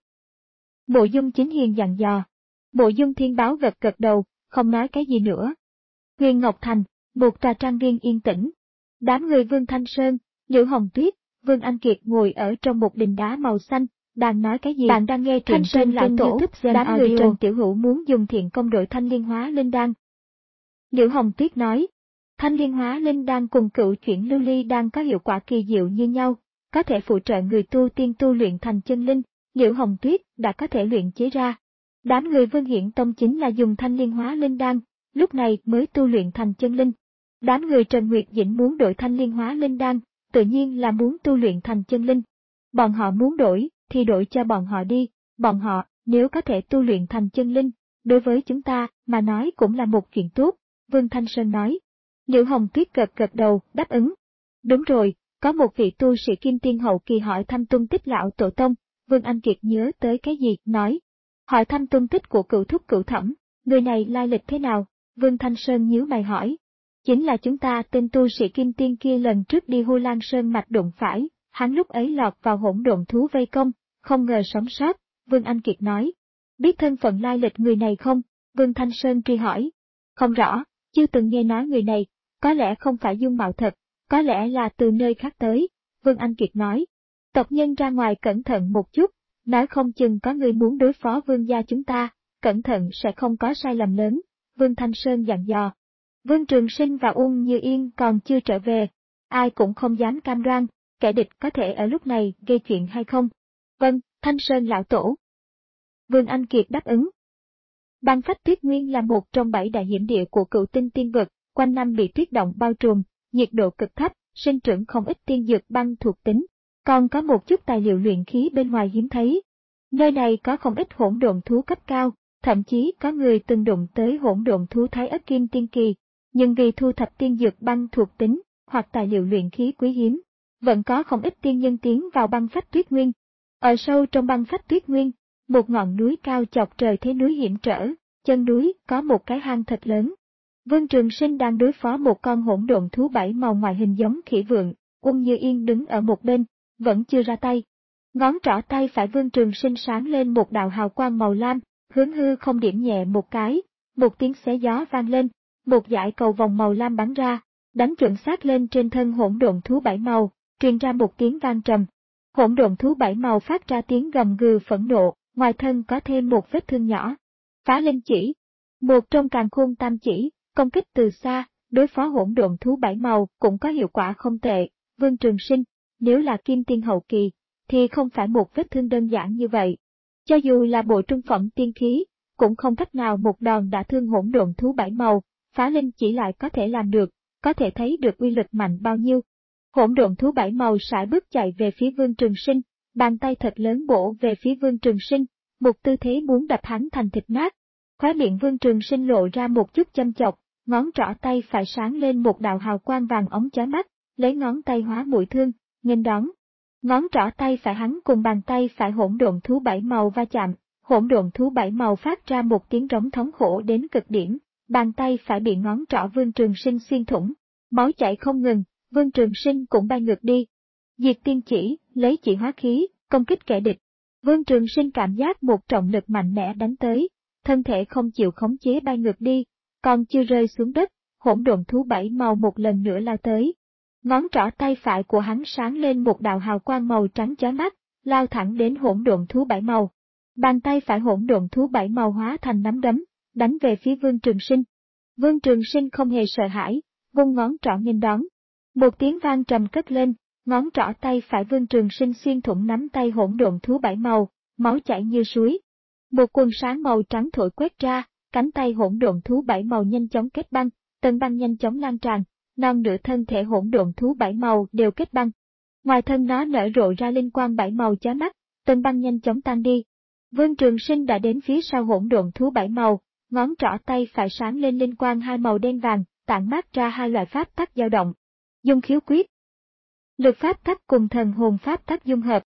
Mộ Dung Chính Hiền dặn dò. Mộ Dung Thiên Báo gật gật đầu, không nói cái gì nữa. Huyền Ngọc Thành, một tòa trang viên yên tĩnh. Đám người Vương Thanh Sơn, Liễu Hồng Tuyết, Vương Anh Kiệt ngồi ở trong một đình đá màu xanh, đang nói cái gì? Bạn đang nghe truyện trên lão tổ, đám người Trần Tiểu Hữu muốn dùng thiện công đội Thanh Liên Hóa Linh Đan. Liễu Hồng Tuyết nói, Thanh Liên Hóa Linh Đan cùng Cựu Chuyển Lưu Ly Đan có hiệu quả kỳ diệu như nhau, có thể phụ trợ người tu tiên tu luyện thành chân linh, Liễu Hồng Tuyết đã có thể luyện chế ra. Đám người Vương Hiển Tông chính là dùng Thanh Liên Hóa Linh Đan, lúc này mới tu luyện thành chân linh. Đám người Trần Nguyệt Dĩnh muốn đổi Thanh Liên Hóa Linh Đan, tự nhiên là muốn tu luyện thành chân linh. Bọn họ muốn đổi, thì đổi cho bọn họ đi, bọn họ, nếu có thể tu luyện thành chân linh, đối với chúng ta, mà nói cũng là một chuyện tốt, Vương Thanh Sơn nói. Liễu Hồng Tuyết gật gật đầu, đáp ứng. Đúng rồi, có một vị tu sĩ Kim Tiên hậu kỳ hỏi thăm tung tích lão tổ tông, Vương Anh Kiệt nhớ tới cái gì, nói. Hỏi thăm tung tích của cựu thúc cựu thẩm, người này lai lịch thế nào? Vương Thanh Sơn nhíu mày hỏi. Chính là chúng ta tên tu sĩ Kim Tiên kia lần trước đi Hô Lan Sơn mạch đụng phải, hắn lúc ấy lọt vào hỗn độn thú vây công, không ngờ sống sót, Vương Anh Kiệt nói. Biết thân phận lai lịch người này không? Vương Thanh Sơn truy hỏi. Không rõ, chưa từng nghe nói người này, có lẽ không phải dung mạo thật, có lẽ là từ nơi khác tới, Vương Anh Kiệt nói. Tộc nhân ra ngoài cẩn thận một chút, nói không chừng có người muốn đối phó vương gia chúng ta, cẩn thận sẽ không có sai lầm lớn, Vương Thanh Sơn dặn dò. Vương Trường Sinh và Uông Như Yên còn chưa trở về, ai cũng không dám cam đoan, kẻ địch có thể ở lúc này gây chuyện hay không. Vâng, Thanh Sơn lão tổ. Vương Anh Kiệt đáp ứng. Băng phách tuyết nguyên là một trong bảy đại hiểm địa của Cựu Tinh Tiên Vực, quanh năm bị tuyết động bao trùm, nhiệt độ cực thấp, sinh trưởng không ít tiên dược băng thuộc tính, còn có một chút tài liệu luyện khí bên ngoài hiếm thấy. Nơi này có không ít hỗn độn thú cấp cao, thậm chí có người từng đụng tới hỗn độn thú Thái Ất Kim Tiên Kỳ, nhưng vì thu thập tiên dược băng thuộc tính hoặc tài liệu luyện khí quý hiếm, vẫn có không ít tiên nhân tiến vào băng phách tuyết nguyên. Ở sâu trong băng phách tuyết nguyên, một ngọn núi cao chọc trời thế núi hiểm trở, chân núi có một cái hang thật lớn. Vương Trường Sinh đang đối phó một con hỗn độn thú bảy màu ngoài hình giống khỉ vượn, Uông Như Yên đứng ở một bên, vẫn chưa ra tay. Ngón trỏ tay phải Vương Trường Sinh sáng lên một đạo hào quang màu lam, hướng hư không điểm nhẹ một cái, một tiếng xé gió vang lên, một dải cầu vòng màu lam bắn ra, đánh chuẩn xác lên trên thân hỗn độn thú bảy màu, truyền ra một tiếng vang trầm. Hỗn độn thú bảy màu phát ra tiếng gầm gừ phẫn nộ, ngoài thân có thêm một vết thương nhỏ. Phá linh chỉ, một trong càn khôn tam chỉ, công kích từ xa, đối phó hỗn độn thú bảy màu cũng có hiệu quả không tệ. Vương Trường Sinh, nếu là Kim Tiên hậu kỳ, thì không phải một vết thương đơn giản như vậy. Cho dù là bộ trung phẩm tiên khí, cũng không cách nào một đòn đã thương hỗn độn thú bảy màu, phá linh chỉ lại có thể làm được, có thể thấy được uy lực mạnh bao nhiêu. Hỗn độn thú bảy màu sải bước chạy về phía Vương Trường Sinh, bàn tay thật lớn bổ về phía Vương Trường Sinh, một tư thế muốn đập hắn thành thịt nát. Khóe miệng Vương Trường Sinh lộ ra một chút châm chọc, ngón trỏ tay phải sáng lên một đạo hào quang vàng óng chói mắt, lấy ngón tay hóa mũi thương, nghênh đón. Ngón trỏ tay phải hắn cùng bàn tay phải hỗn độn thú bảy màu va chạm, hỗn độn thú bảy màu phát ra một tiếng rống thống khổ đến cực điểm, bàn tay phải bị ngón trỏ Vương Trường Sinh xuyên thủng, máu chảy không ngừng, Vương Trường Sinh cũng bay ngược đi. Diệt tiên chỉ, lấy chỉ hóa khí, công kích kẻ địch. Vương Trường Sinh cảm giác một trọng lực mạnh mẽ đánh tới, thân thể không chịu khống chế bay ngược đi, còn chưa rơi xuống đất, hỗn độn thú bảy màu một lần nữa lao tới. Ngón trỏ tay phải của hắn sáng lên một đạo hào quang màu trắng chói mắt, lao thẳng đến hỗn độn thú bảy màu. Bàn tay phải hỗn độn thú bảy màu hóa thành nắm đấm, đánh về phía Vương Trường Sinh. Vương Trường Sinh không hề sợ hãi, vung ngón trỏ nghênh đón. Một tiếng vang trầm cất lên, ngón trỏ tay phải Vương Trường Sinh xuyên thủng nắm tay hỗn độn thú bảy màu, máu chảy như suối. Một quần sáng màu trắng thổi quét ra, cánh tay hỗn độn thú bảy màu nhanh chóng kết băng, tầng băng nhanh chóng lan tràn, non nửa thân thể hỗn độn thú bảy màu đều kết băng. Ngoài thân nó nở rộ ra linh quang bảy màu chói mắt, tầng băng nhanh chóng tan đi. Vương Trường Sinh đã đến phía sau hỗn độn thú bảy màu, ngón trỏ tay phải sáng lên linh quang hai màu đen vàng, tản mát ra hai loại pháp tắc dao động. Dung khiếu quyết. Lực pháp tắc cùng thần hồn pháp tắc dung hợp.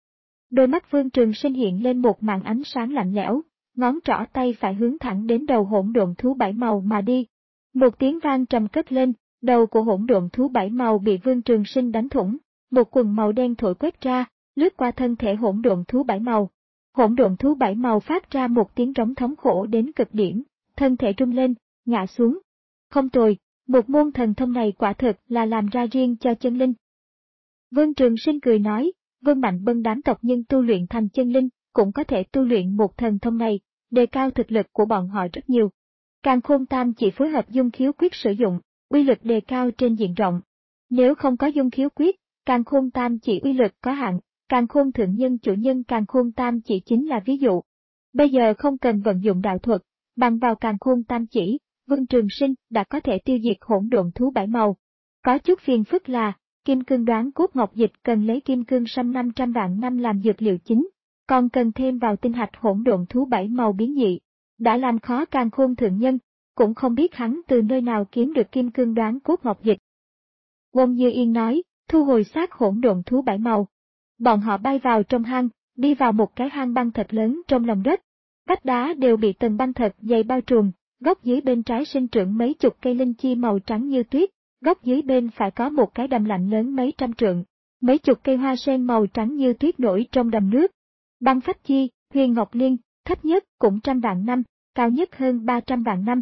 Đôi mắt Vương Trường Sinh hiện lên một màn ánh sáng lạnh lẽo, ngón trỏ tay phải hướng thẳng đến đầu hỗn độn thú bảy màu mà đi. Một tiếng vang trầm cất lên, đầu của hỗn độn thú bảy màu bị Vương Trường Sinh đánh thủng, một quần màu đen thổi quét ra, lướt qua thân thể hỗn độn thú bảy màu. Hỗn độn thú bảy màu phát ra một tiếng rống thống khổ đến cực điểm, thân thể rung lên, ngã xuống. Không tồi, một môn thần thông này quả thực là làm ra riêng cho chân linh. Vương Trường Sinh cười nói, Vương Mạnh Bân đám tộc nhân tu luyện thành chân linh, cũng có thể tu luyện một thần thông này, đề cao thực lực của bọn họ rất nhiều. Càn Khôn Tam chỉ phối hợp dung khiếu quyết sử dụng, uy lực đề cao trên diện rộng. Nếu không có dung khiếu quyết, Càn Khôn Tam chỉ uy lực có hạn, Càn Khôn Thượng Nhân chủ nhân Càn Khôn Tam chỉ chính là ví dụ. Bây giờ không cần vận dụng đạo thuật, bằng vào Càn Khôn Tam chỉ, Vương Trường Sinh đã có thể tiêu diệt hỗn độn thú bảy màu. Có chút phiền phức là, kim cương đoán cốt ngọc dịch cần lấy kim cương sâm năm trăm vạn năm làm dược liệu chính, còn cần thêm vào tinh hạch hỗn độn thú bảy màu biến dị. Đã làm khó Càn Khôn Thượng Nhân, cũng không biết hắn từ nơi nào kiếm được kim cương đoán cốt ngọc dịch. Wong Như Yên nói, thu hồi xác hỗn độn thú bảy màu. Bọn họ bay vào trong hang, đi vào một cái hang băng thật lớn trong lòng đất. Vách đá đều bị tầng băng thật dày bao trùm, góc dưới bên trái sinh trưởng mấy chục cây linh chi màu trắng như tuyết, góc dưới bên phải có một cái đầm lạnh lớn mấy trăm trượng, mấy chục cây hoa sen màu trắng như tuyết nổi trong đầm nước. Băng phách chi, huyền ngọc liên, thấp nhất cũng trăm vạn năm, cao nhất hơn ba trăm vạn năm.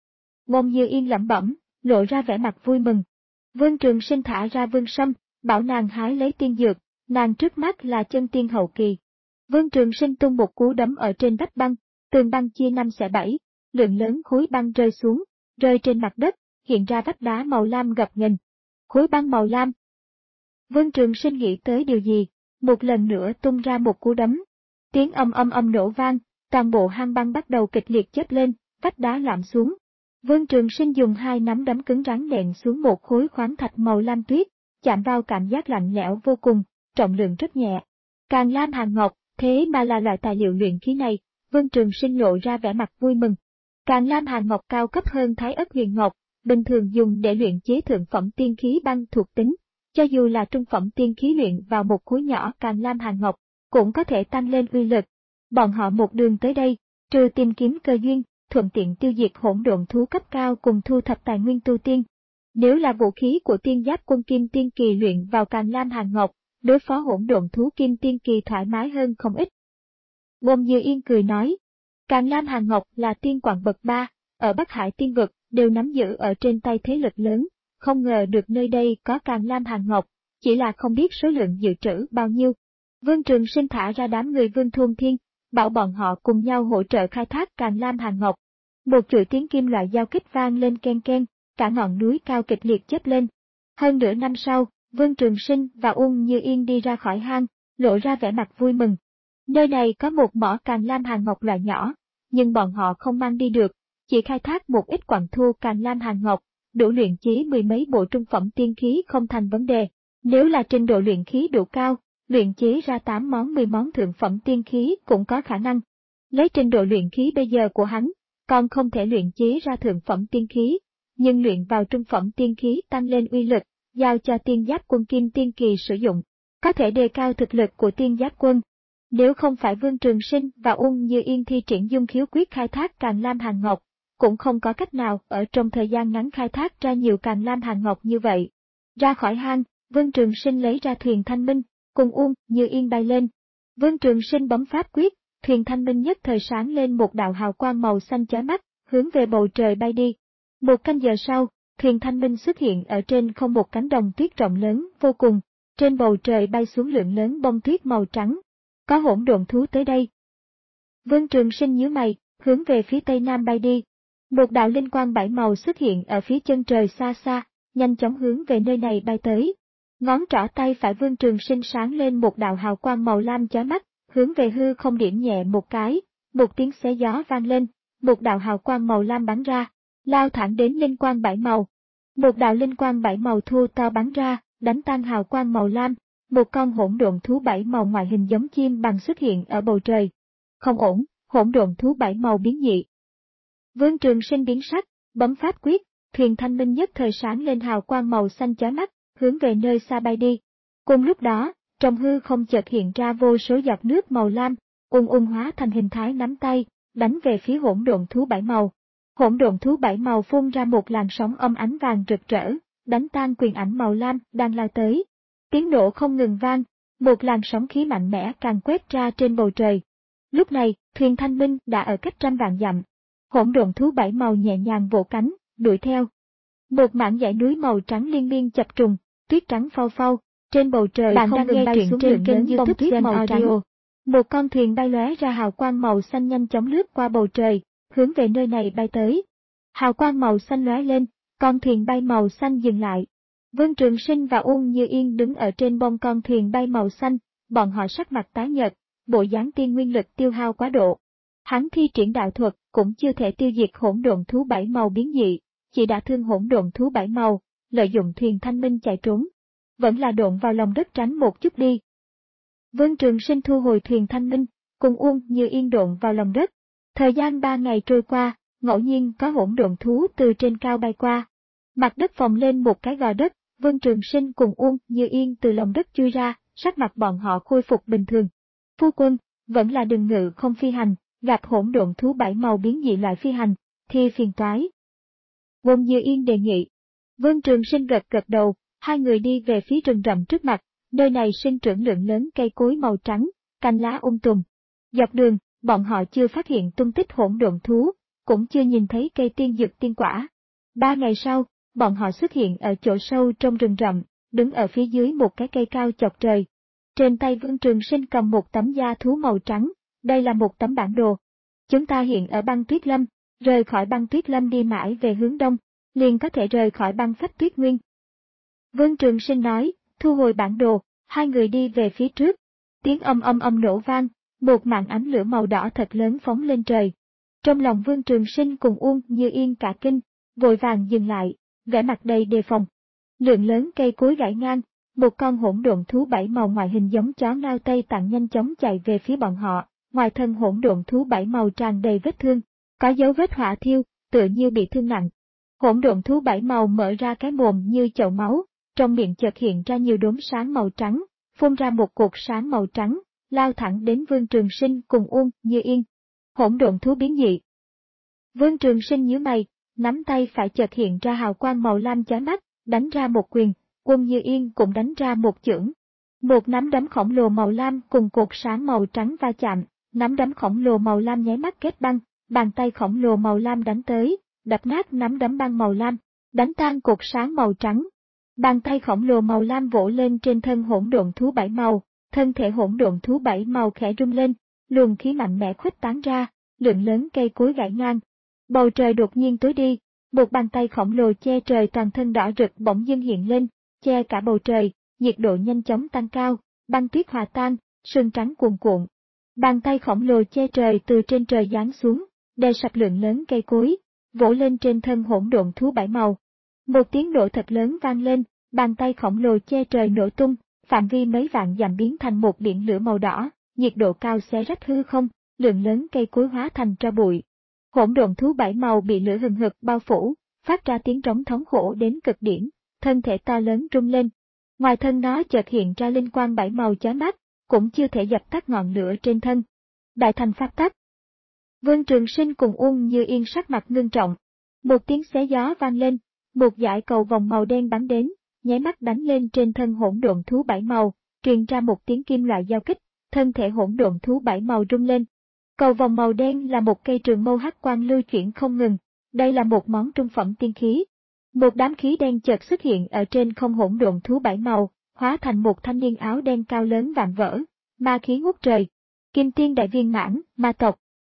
Wong Như Yên lẩm bẩm, lộ ra vẻ mặt vui mừng. Vương Trường Sinh thả ra Vương Sâm, bảo nàng hái lấy tiên dược, nàng trước mắt là chân tiên hậu kỳ. Vương Trường Sinh tung một cú đấm ở trên vách băng, tường băng chia năm xẻ bảy, lượng lớn khối băng rơi xuống, rơi trên mặt đất, hiện ra vách đá màu lam gập ghềnh. Khối băng màu lam. Vương Trường Sinh nghĩ tới điều gì, một lần nữa tung ra một cú đấm. Tiếng âm âm âm nổ vang, toàn bộ hang băng bắt đầu kịch liệt chớp lên, vách đá lạm xuống. Vương Trường Sinh dùng hai nắm đấm cứng rắn nện xuống một khối khoáng thạch màu lam tuyết, chạm vào cảm giác lạnh lẽo vô cùng, trọng lượng rất nhẹ. Càng lam hàng ngọc, thế mà là loại tài liệu luyện khí này, Vương Trường Sinh lộ ra vẻ mặt vui mừng. Càng lam hàng ngọc cao cấp hơn Thái Ất Huyền Ngọc, bình thường dùng để luyện chế thượng phẩm tiên khí băng thuộc tính, cho dù là trung phẩm tiên khí luyện vào một khối nhỏ càng lam hàng ngọc, cũng có thể tăng lên uy lực. Bọn họ một đường tới đây, trừ tìm kiếm cơ duyên, thuận tiện tiêu diệt hỗn độn thú cấp cao cùng thu thập tài nguyên tu tiên. Nếu là vũ khí của tiên giáp quân kim tiên kỳ luyện vào càng lam hàng ngọc, đối phó hỗn độn thú kim tiên kỳ thoải mái hơn không ít. Wong Như Yên cười nói, càng lam hàng ngọc là tiên quạng bậc ba, ở Bắc Hải tiên vực, đều nắm giữ ở trên tay thế lực lớn, không ngờ được nơi đây có càng lam hàng ngọc, chỉ là không biết số lượng dự trữ bao nhiêu. Vương Trường Sinh thả ra đám người Vương Thôn Thiên, bảo bọn họ cùng nhau hỗ trợ khai thác càng lam hàng ngọc. Một chuỗi tiếng kim loại giao kích vang lên ken ken, cả ngọn núi cao kịch liệt chớp lên. Hơn nửa năm sau, Vương Trường Sinh và Wong Như Yên đi ra khỏi hang, lộ ra vẻ mặt vui mừng. Nơi này có một mỏ càng lam hàng ngọc loại nhỏ, nhưng bọn họ không mang đi được, chỉ khai thác một ít quặng thô càng lam hàng ngọc, đủ luyện chế mười mấy bộ trung phẩm tiên khí không thành vấn đề. Nếu là trình độ luyện khí đủ cao, luyện chế ra tám món mười món thượng phẩm tiên khí cũng có khả năng. Lấy trình độ luyện khí bây giờ của hắn, còn không thể luyện chế ra thượng phẩm tiên khí, nhưng luyện vào trung phẩm tiên khí tăng lên uy lực, giao cho tiên giáp quân kim tiên kỳ sử dụng, có thể đề cao thực lực của tiên giáp quân. Nếu không phải Vương Trường Sinh và Wong Như Yên thi triển dung khiếu quyết khai thác càng lam hàng ngọc, cũng không có cách nào ở trong thời gian ngắn khai thác ra nhiều càng lam hàng ngọc như vậy. Ra khỏi hang, Vương Trường Sinh lấy ra thuyền thanh minh, cùng Wong Như Yên bay lên. Vương Trường Sinh bấm pháp quyết, thuyền thanh minh nhất thời sáng lên một đạo hào quang màu xanh chói mắt, hướng về bầu trời bay đi. Một canh giờ sau, thuyền thanh minh xuất hiện ở trên không một cánh đồng tuyết rộng lớn vô cùng, trên bầu trời bay xuống lượng lớn bông tuyết màu trắng. Có hỗn độn thú tới đây. Vương Trường Sinh nhíu mày, hướng về phía tây nam bay đi. Một đạo linh quang bảy màu xuất hiện ở phía chân trời xa xa, nhanh chóng hướng về nơi này bay tới. Ngón trỏ tay phải Vương Trường Sinh sáng lên một đạo hào quang màu lam chói mắt, hướng về hư không điểm nhẹ một cái, một tiếng xé gió vang lên, một đạo hào quang màu lam bắn ra, lao thẳng đến linh quang bảy màu. Một đạo linh quang bảy màu thu to bắn ra, đánh tan hào quang màu lam, một con hỗn độn thú bảy màu ngoại hình giống chim bằng xuất hiện ở bầu trời. Không ổn, hỗn độn thú bảy màu biến dị. Vương Trường Sinh biến sắc, bấm pháp quyết, thuyền thanh minh nhất thời sáng lên hào quang màu xanh chói mắt, hướng về nơi xa bay đi. Cùng lúc đó, trong hư không chợt hiện ra vô số giọt nước màu lam, ung ung hóa thành hình thái nắm tay, đánh về phía hỗn độn thú bảy màu. Hỗn độn thú bảy màu phun ra một làn sóng âm ánh vàng rực rỡ, đánh tan quyền ảnh màu lam đang lao tới. Tiếng nổ không ngừng vang, một làn sóng khí mạnh mẽ càng quét ra trên bầu trời. Lúc này, thuyền thanh minh đã ở cách trăm vạn dặm. Hỗn độn thú bảy màu nhẹ nhàng vỗ cánh, đuổi theo. Một mảng dãy núi màu trắng liên miên chập trùng, tuyết trắng phau phau, trên bầu trời bạn không đang nghe truyện trên kênh YouTube Gen Audio. Một con thuyền bay lóe ra hào quang màu xanh nhanh chóng lướt qua bầu trời, hướng về nơi này bay tới. Hào quang màu xanh lóe lên, con thuyền bay màu xanh dừng lại. Vương Trường Sinh và Uông Như Yên đứng ở trên bông con thuyền bay màu xanh, bọn họ sắc mặt tái nhợt, bộ dáng tiên nguyên lực tiêu hao quá độ. Hắn thi triển đạo thuật cũng chưa thể tiêu diệt hỗn độn thú bảy màu biến dị, chỉ đã thương hỗn độn thú bảy màu, lợi dụng thuyền thanh minh chạy trốn. Vẫn là độn vào lòng đất tránh một chút đi. Vương Trường Sinh thu hồi thuyền thanh minh, cùng Uông Như Yên độn vào lòng đất. Thời gian ba ngày trôi qua, ngẫu nhiên có hỗn độn thú từ trên cao bay qua. Mặt đất phồng lên một cái gò đất, Vương Trường Sinh cùng Uông Như Yên từ lòng đất chui ra, sắc mặt bọn họ khôi phục bình thường. Phu quân, vẫn là đừng ngự không phi hành, gặp hỗn độn thú bảy màu biến dị loại phi hành, thì phiền toái. Uông Như Yên đề nghị. Vương Trường Sinh gật gật đầu, hai người đi về phía rừng rậm trước mặt, nơi này sinh trưởng lượng lớn cây cối màu trắng, cành lá um tùm. Dọc đường, bọn họ chưa phát hiện tung tích hỗn độn thú, cũng chưa nhìn thấy cây tiên dược tiên quả. Ba ngày sau, bọn họ xuất hiện ở chỗ sâu trong rừng rậm, đứng ở phía dưới một cái cây cao chọc trời. Trên tay Vương Trường Sinh cầm một tấm da thú màu trắng, đây là một tấm bản đồ. Chúng ta hiện ở băng tuyết lâm, rời khỏi băng tuyết lâm đi mãi về hướng đông, liền có thể rời khỏi băng phách tuyết nguyên. Vương Trường Sinh nói, thu hồi bản đồ, hai người đi về phía trước. Tiếng âm âm âm nổ vang, một màn ánh lửa màu đỏ thật lớn phóng lên trời. Trong lòng Vương Trường Sinh cùng Uông Như Yên cả kinh, vội vàng dừng lại, vẻ mặt đầy đề phòng. Lượng lớn cây cối gãy ngang, một con hỗn độn thú bảy màu ngoại hình giống chó ngao Tây Tạng nhanh chóng chạy về phía bọn họ, ngoài thân hỗn độn thú bảy màu tràn đầy vết thương, có dấu vết hỏa thiêu, tựa như bị thương nặng. Hỗn độn thú bảy màu mở ra cái mồm như chậu máu, trong miệng chợt hiện ra nhiều đốm sáng màu trắng, phun ra một cột sáng màu trắng, lao thẳng đến Vương Trường Sinh cùng Uông Như Yên. Hỗn độn thú biến dị. Vương Trường Sinh nhíu mày, nắm tay phải chợt hiện ra hào quang màu lam chói mắt, đánh ra một quyền, Uông Như Yên cũng đánh ra một chưởng. Một nắm đấm khổng lồ màu lam cùng cột sáng màu trắng va chạm, nắm đấm khổng lồ màu lam nháy mắt kết băng, bàn tay khổng lồ màu lam đánh tới, đập nát nắm đấm băng màu lam, đánh tan cột sáng màu trắng. Bàn tay khổng lồ màu lam vỗ lên trên thân hỗn độn thú bảy màu, thân thể hỗn độn thú bảy màu khẽ rung lên, luồng khí mạnh mẽ khuếch tán ra, lượng lớn cây cối gãy ngang. Bầu trời đột nhiên tối đi, một bàn tay khổng lồ che trời toàn thân đỏ rực bỗng dưng hiện lên, che cả bầu trời, nhiệt độ nhanh chóng tăng cao, băng tuyết hòa tan, sương trắng cuồn cuộn. Bàn tay khổng lồ che trời từ trên trời giáng xuống, đè sập lượng lớn cây cối, vỗ lên trên thân hỗn độn thú bảy màu. Một tiếng nổ thật lớn vang lên, bàn tay khổng lồ che trời nổ tung, phạm vi mấy vạn dặm biến thành một biển lửa màu đỏ, nhiệt độ cao xé rách hư không, lượng lớn cây cối hóa thành tro bụi. Hỗn độn thú bảy màu bị lửa hừng hực bao phủ, phát ra tiếng trống thống khổ đến cực điểm, thân thể to lớn rung lên. Ngoài thân nó chợt hiện ra linh quang bảy màu chói mắt, cũng chưa thể dập tắt ngọn lửa trên thân. Đại thành pháp tắc. Vương Trường Sinh cùng Uông Như Yên sắc mặt ngưng trọng. Một tiếng xé gió vang lên, một dải cầu vòng màu đen bắn đến, nháy mắt đánh lên trên thân hỗn độn thú bảy màu, truyền ra một tiếng kim loại giao kích, thân thể hỗn độn thú bảy màu rung lên. Cầu vòng màu đen là một cây trường mâu hắc quang lưu chuyển không ngừng, đây là một món trung phẩm tiên khí. Một đám khí đen chợt xuất hiện ở trên không hỗn độn thú bảy màu, hóa thành một thanh niên áo đen cao lớn vạm vỡ, ma khí ngút trời. Kim tiên đại viên mãn, ma tộc.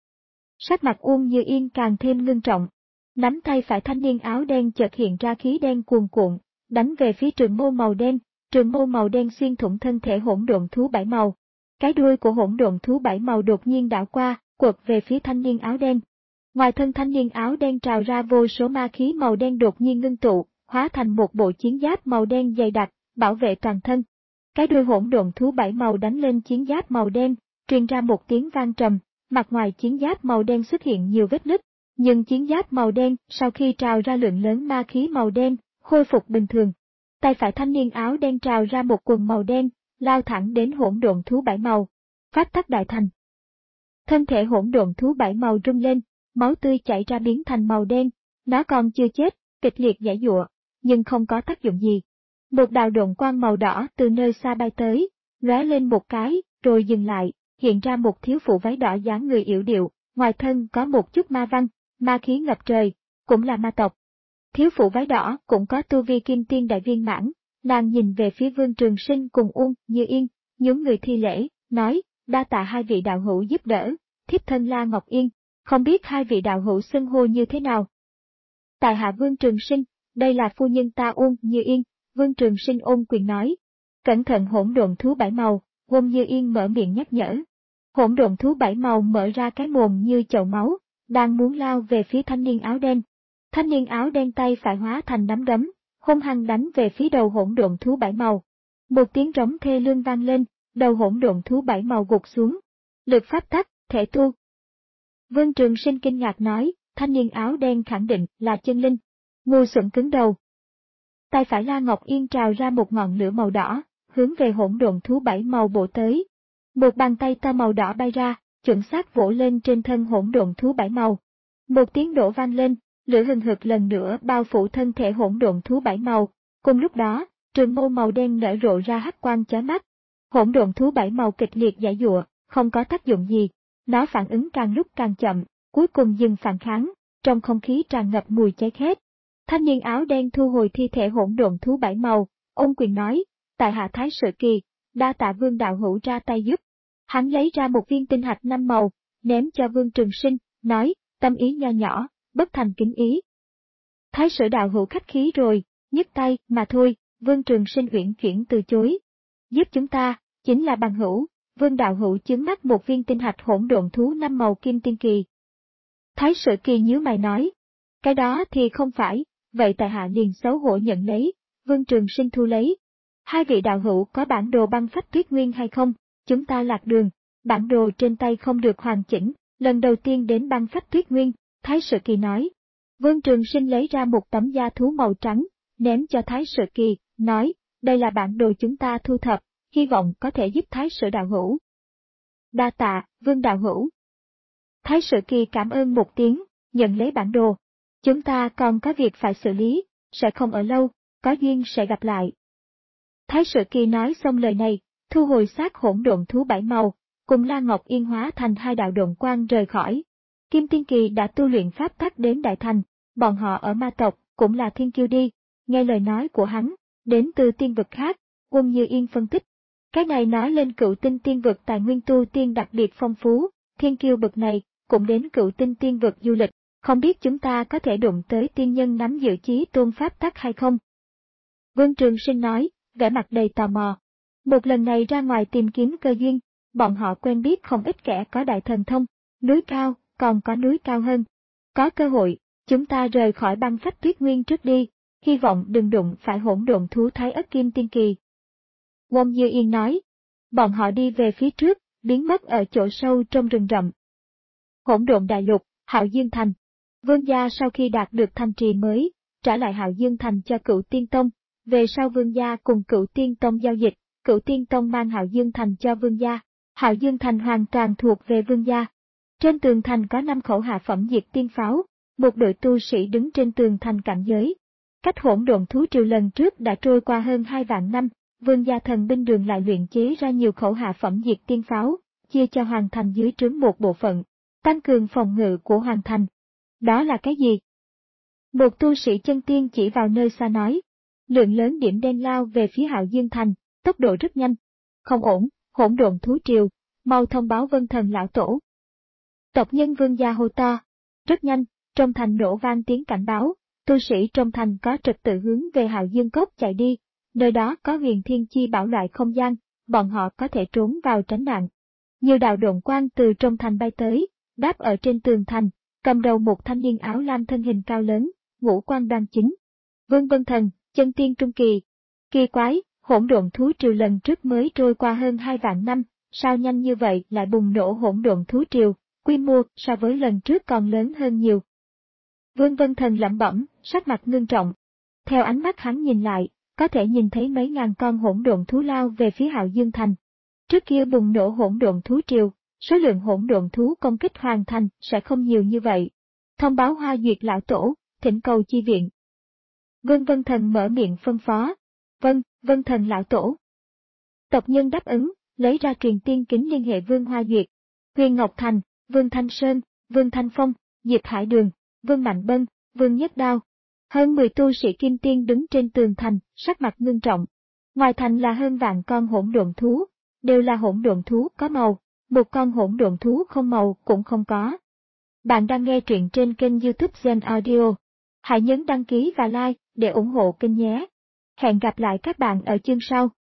Sắc mặt Uông Như Yên càng thêm ngưng trọng. Nắm tay phải thanh niên áo đen chợt hiện ra khí đen cuồn cuộn, đánh về phía trường mâu màu đen, trường mâu màu đen xuyên thủng thân thể hỗn độn thú bảy màu. Cái đuôi của hỗn độn thú bảy màu đột nhiên đảo qua, quật về phía thanh niên áo đen. Ngoài thân thanh niên áo đen trào ra vô số ma khí màu đen đột nhiên ngưng tụ, hóa thành một bộ chiến giáp màu đen dày đặc, bảo vệ toàn thân. Cái đuôi hỗn độn thú bảy màu đánh lên chiến giáp màu đen, truyền ra một tiếng vang trầm, mặt ngoài chiến giáp màu đen xuất hiện nhiều vết nứt, nhưng chiến giáp màu đen sau khi trào ra lượng lớn ma khí màu đen, khôi phục bình thường. Tay phải thanh niên áo đen trào ra một quần màu đen, lao thẳng đến hỗn độn thú bảy màu. Pháp tắc đại thành. Thân thể hỗn độn thú bảy màu rung lên, máu tươi chảy ra biến thành màu đen, nó còn chưa chết, kịch liệt giãy giụa, nhưng không có tác dụng gì. Một đạo độn quang màu đỏ từ nơi xa bay tới, lóe lên một cái, rồi dừng lại, hiện ra một thiếu phụ váy đỏ dáng người yểu điệu, ngoài thân có một chút ma văn, ma khí ngập trời, cũng là ma tộc. Thiếu phụ váy đỏ cũng có tu vi kim tiên đại viên mãn, nàng nhìn về phía Vương Trường Sinh cùng Uông Như Yên, nhún người thi lễ, nói, đa tạ hai vị đạo hữu giúp đỡ, thiếp thân La Ngọc Yên, không biết hai vị đạo hữu xưng hô như thế nào. Tại hạ Vương Trường Sinh, đây là phu nhân ta Uông Như Yên, Vương Trường Sinh ôn quyền nói. Cẩn thận hỗn độn thú bảy màu, Uông Như Yên mở miệng nhắc nhở. Hỗn độn thú bảy màu mở ra cái mồm như chậu máu, đang muốn lao về phía thanh niên áo đen. Thanh niên áo đen tay phải hóa thành nắm đấm, hung hăng đánh về phía đầu hỗn độn thú bảy màu. Một tiếng trống thê lương vang lên, đầu hỗn độn thú bảy màu gục xuống. Lực pháp tắc, thể tu. Vương Trường Sinh kinh ngạc nói, thanh niên áo đen khẳng định là chân linh. Ngu xuẩn cứng đầu. Tay phải La Ngọc Yên trào ra một ngọn lửa màu đỏ, hướng về hỗn độn thú bảy màu bổ tới. Một bàn tay to màu đỏ bay ra, chuẩn xác vỗ lên trên thân hỗn độn thú bảy màu. Một tiếng nổ vang lên, lửa hừng hực lần nữa bao phủ thân thể hỗn độn thú bảy màu. Cùng lúc đó, trường mâu màu đen nở rộ ra hắc quang chói mắt. Hỗn độn thú bảy màu kịch liệt giãy giụa, không có tác dụng gì. Nó phản ứng càng lúc càng chậm, cuối cùng dừng phản kháng, trong không khí tràn ngập mùi cháy khét. Thanh niên áo đen thu hồi thi thể hỗn độn thú bảy màu, ôn quyền nói, tại hạ Thái Sự Kỳ, đa tạ Vương đạo hữu ra tay giúp. Hắn lấy ra một viên tinh hạch năm màu, ném cho Vương Trường Sinh, nói, tâm ý nho nhỏ, bất thành kính ý. Thái Sử đạo hữu khách khí rồi, nhấc tay mà thôi, Vương Trường Sinh uyển chuyển từ chối. Giúp chúng ta, chính là bằng hữu. Vương đạo hữu chướng mắt một viên tinh hạch hỗn độn thú năm màu kim tiên kỳ. Thái Sử Kỳ nhíu mày nói, cái đó thì không phải, vậy tại hạ liền xấu hổ nhận lấy, Vương Trường Sinh thu lấy. Hai vị đạo hữu có bản đồ băng phách tuyết nguyên hay không? Chúng ta lạc đường, bản đồ trên tay không được hoàn chỉnh, lần đầu tiên đến băng phách tuyết nguyên, Thái Sử Kỳ nói. Vương Trường Sinh lấy ra một tấm da thú màu trắng, ném cho Thái Sử Kỳ, nói, đây là bản đồ chúng ta thu thập, hy vọng có thể giúp Thái Sử đạo hữu. Đa tạ, Vương đạo hữu. Thái Sử Kỳ cảm ơn một tiếng, nhận lấy bản đồ. Chúng ta còn có việc phải xử lý, sẽ không ở lâu, có duyên sẽ gặp lại. Thái Sử Kỳ nói xong lời này, thu hồi xác hỗn độn thú bảy màu, cùng La Ngọc Yên hóa thành hai đạo độn quang rời khỏi. Kim Tiên Kỳ đã tu luyện pháp tắc đến đại thành, bọn họ ở ma tộc cũng là thiên kiêu đi. Nghe lời nói của hắn, đến từ tiên vực khác, Uông Như Yên phân tích. Cái này nói lên cựu tinh tiên vực tài nguyên tu tiên đặc biệt phong phú, thiên kiêu bậc này cũng đến cựu tinh tiên vực du lịch, không biết chúng ta có thể đụng tới tiên nhân nắm giữ chí tôn pháp tắc hay không? Vương Trường Sinh nói, vẻ mặt đầy tò mò. Một lần này ra ngoài tìm kiếm cơ duyên, bọn họ quen biết không ít kẻ có đại thần thông, núi cao, còn có núi cao hơn. Có cơ hội, chúng ta rời khỏi băng phách tuyết nguyên trước đi, hy vọng đừng đụng phải hỗn độn thú thái ất kim tiên kỳ. Uông Như Yên nói, bọn họ đi về phía trước, biến mất ở chỗ sâu trong rừng rậm. Hỗn độn đại lục, Hạo Dương Thành. Vương gia sau khi đạt được thành trì mới, trả lại Hạo Dương Thành cho Cửu Tiên Tông, về sau Vương gia cùng Cửu Tiên Tông giao dịch, Cửu Tiên Tông mang Hạo Dương Thành cho Vương gia, Hạo Dương Thành hoàn toàn thuộc về Vương gia. Trên tường thành có năm khẩu hạ phẩm diệt tiên pháo, một đội tu sĩ đứng trên tường thành cảnh giới. Cách hỗn độn thú triều lần trước đã trôi qua hơn hai vạn năm, Vương gia thần binh đường lại luyện chế ra nhiều khẩu hạ phẩm diệt tiên pháo, chia cho Hoàng Thành dưới trướng một bộ phận, tăng cường phòng ngự của Hoàng Thành. Đó là cái gì? Một tu sĩ chân tiên chỉ vào nơi xa nói. Lượng lớn điểm đen lao về phía Hạo Dương Thành, tốc độ rất nhanh. Không ổn, hỗn độn thú triều, mau thông báo Vân Thần lão tổ. Tộc nhân Vương gia hô to. Rất nhanh, trong thành nổ vang tiếng cảnh báo, tu sĩ trong thành có trật tự hướng về Hạo Dương Cốc chạy đi, nơi đó có huyền thiên chi bảo loại không gian, bọn họ có thể trốn vào tránh nạn. Nhiều đạo độn quang từ trong thành bay tới, đáp ở trên tường thành, cầm đầu một thanh niên áo lam thân hình cao lớn, ngũ quan đoan chính. Vương Vân Thần, chân tiên trung kỳ. Kỳ quái, hỗn độn thú triều lần trước mới trôi qua hơn hai vạn năm, sao nhanh như vậy lại bùng nổ hỗn độn thú triều, quy mô so với lần trước còn lớn hơn nhiều. Vương Vân Thần lẩm bẩm, sắc mặt ngưng trọng. Theo ánh mắt hắn nhìn lại, có thể nhìn thấy mấy ngàn con hỗn độn thú lao về phía Hạo Dương Thành. Trước kia bùng nổ hỗn độn thú triều, số lượng hỗn độn thú công kích hoàn thành sẽ không nhiều như vậy. Thông báo Hoa Duyệt lão tổ, thỉnh cầu chi viện. Vương Vân Thần mở miệng phân phó. Vâng, Vân Thần lão tổ. Tộc nhân đáp ứng, lấy ra truyền tiên kính liên hệ Vương Hoa Duyệt, Huyền Ngọc Thành, Vương Thanh Sơn, Vương Thanh Phong, Diệp Hải Đường, Vương Mạnh Bân, Vương Nhất Đao. Hơn mười tu sĩ kim tiên đứng trên tường thành, sắc mặt ngưng trọng. Ngoài thành là hơn vạn con hỗn độn thú, đều là hỗn độn thú có màu, một con hỗn độn thú không màu cũng không có. Bạn đang nghe truyện trên kênh YouTube Gen Audio. Hãy nhấn đăng ký và like để ủng hộ kênh nhé. Hẹn gặp lại các bạn ở chương sau.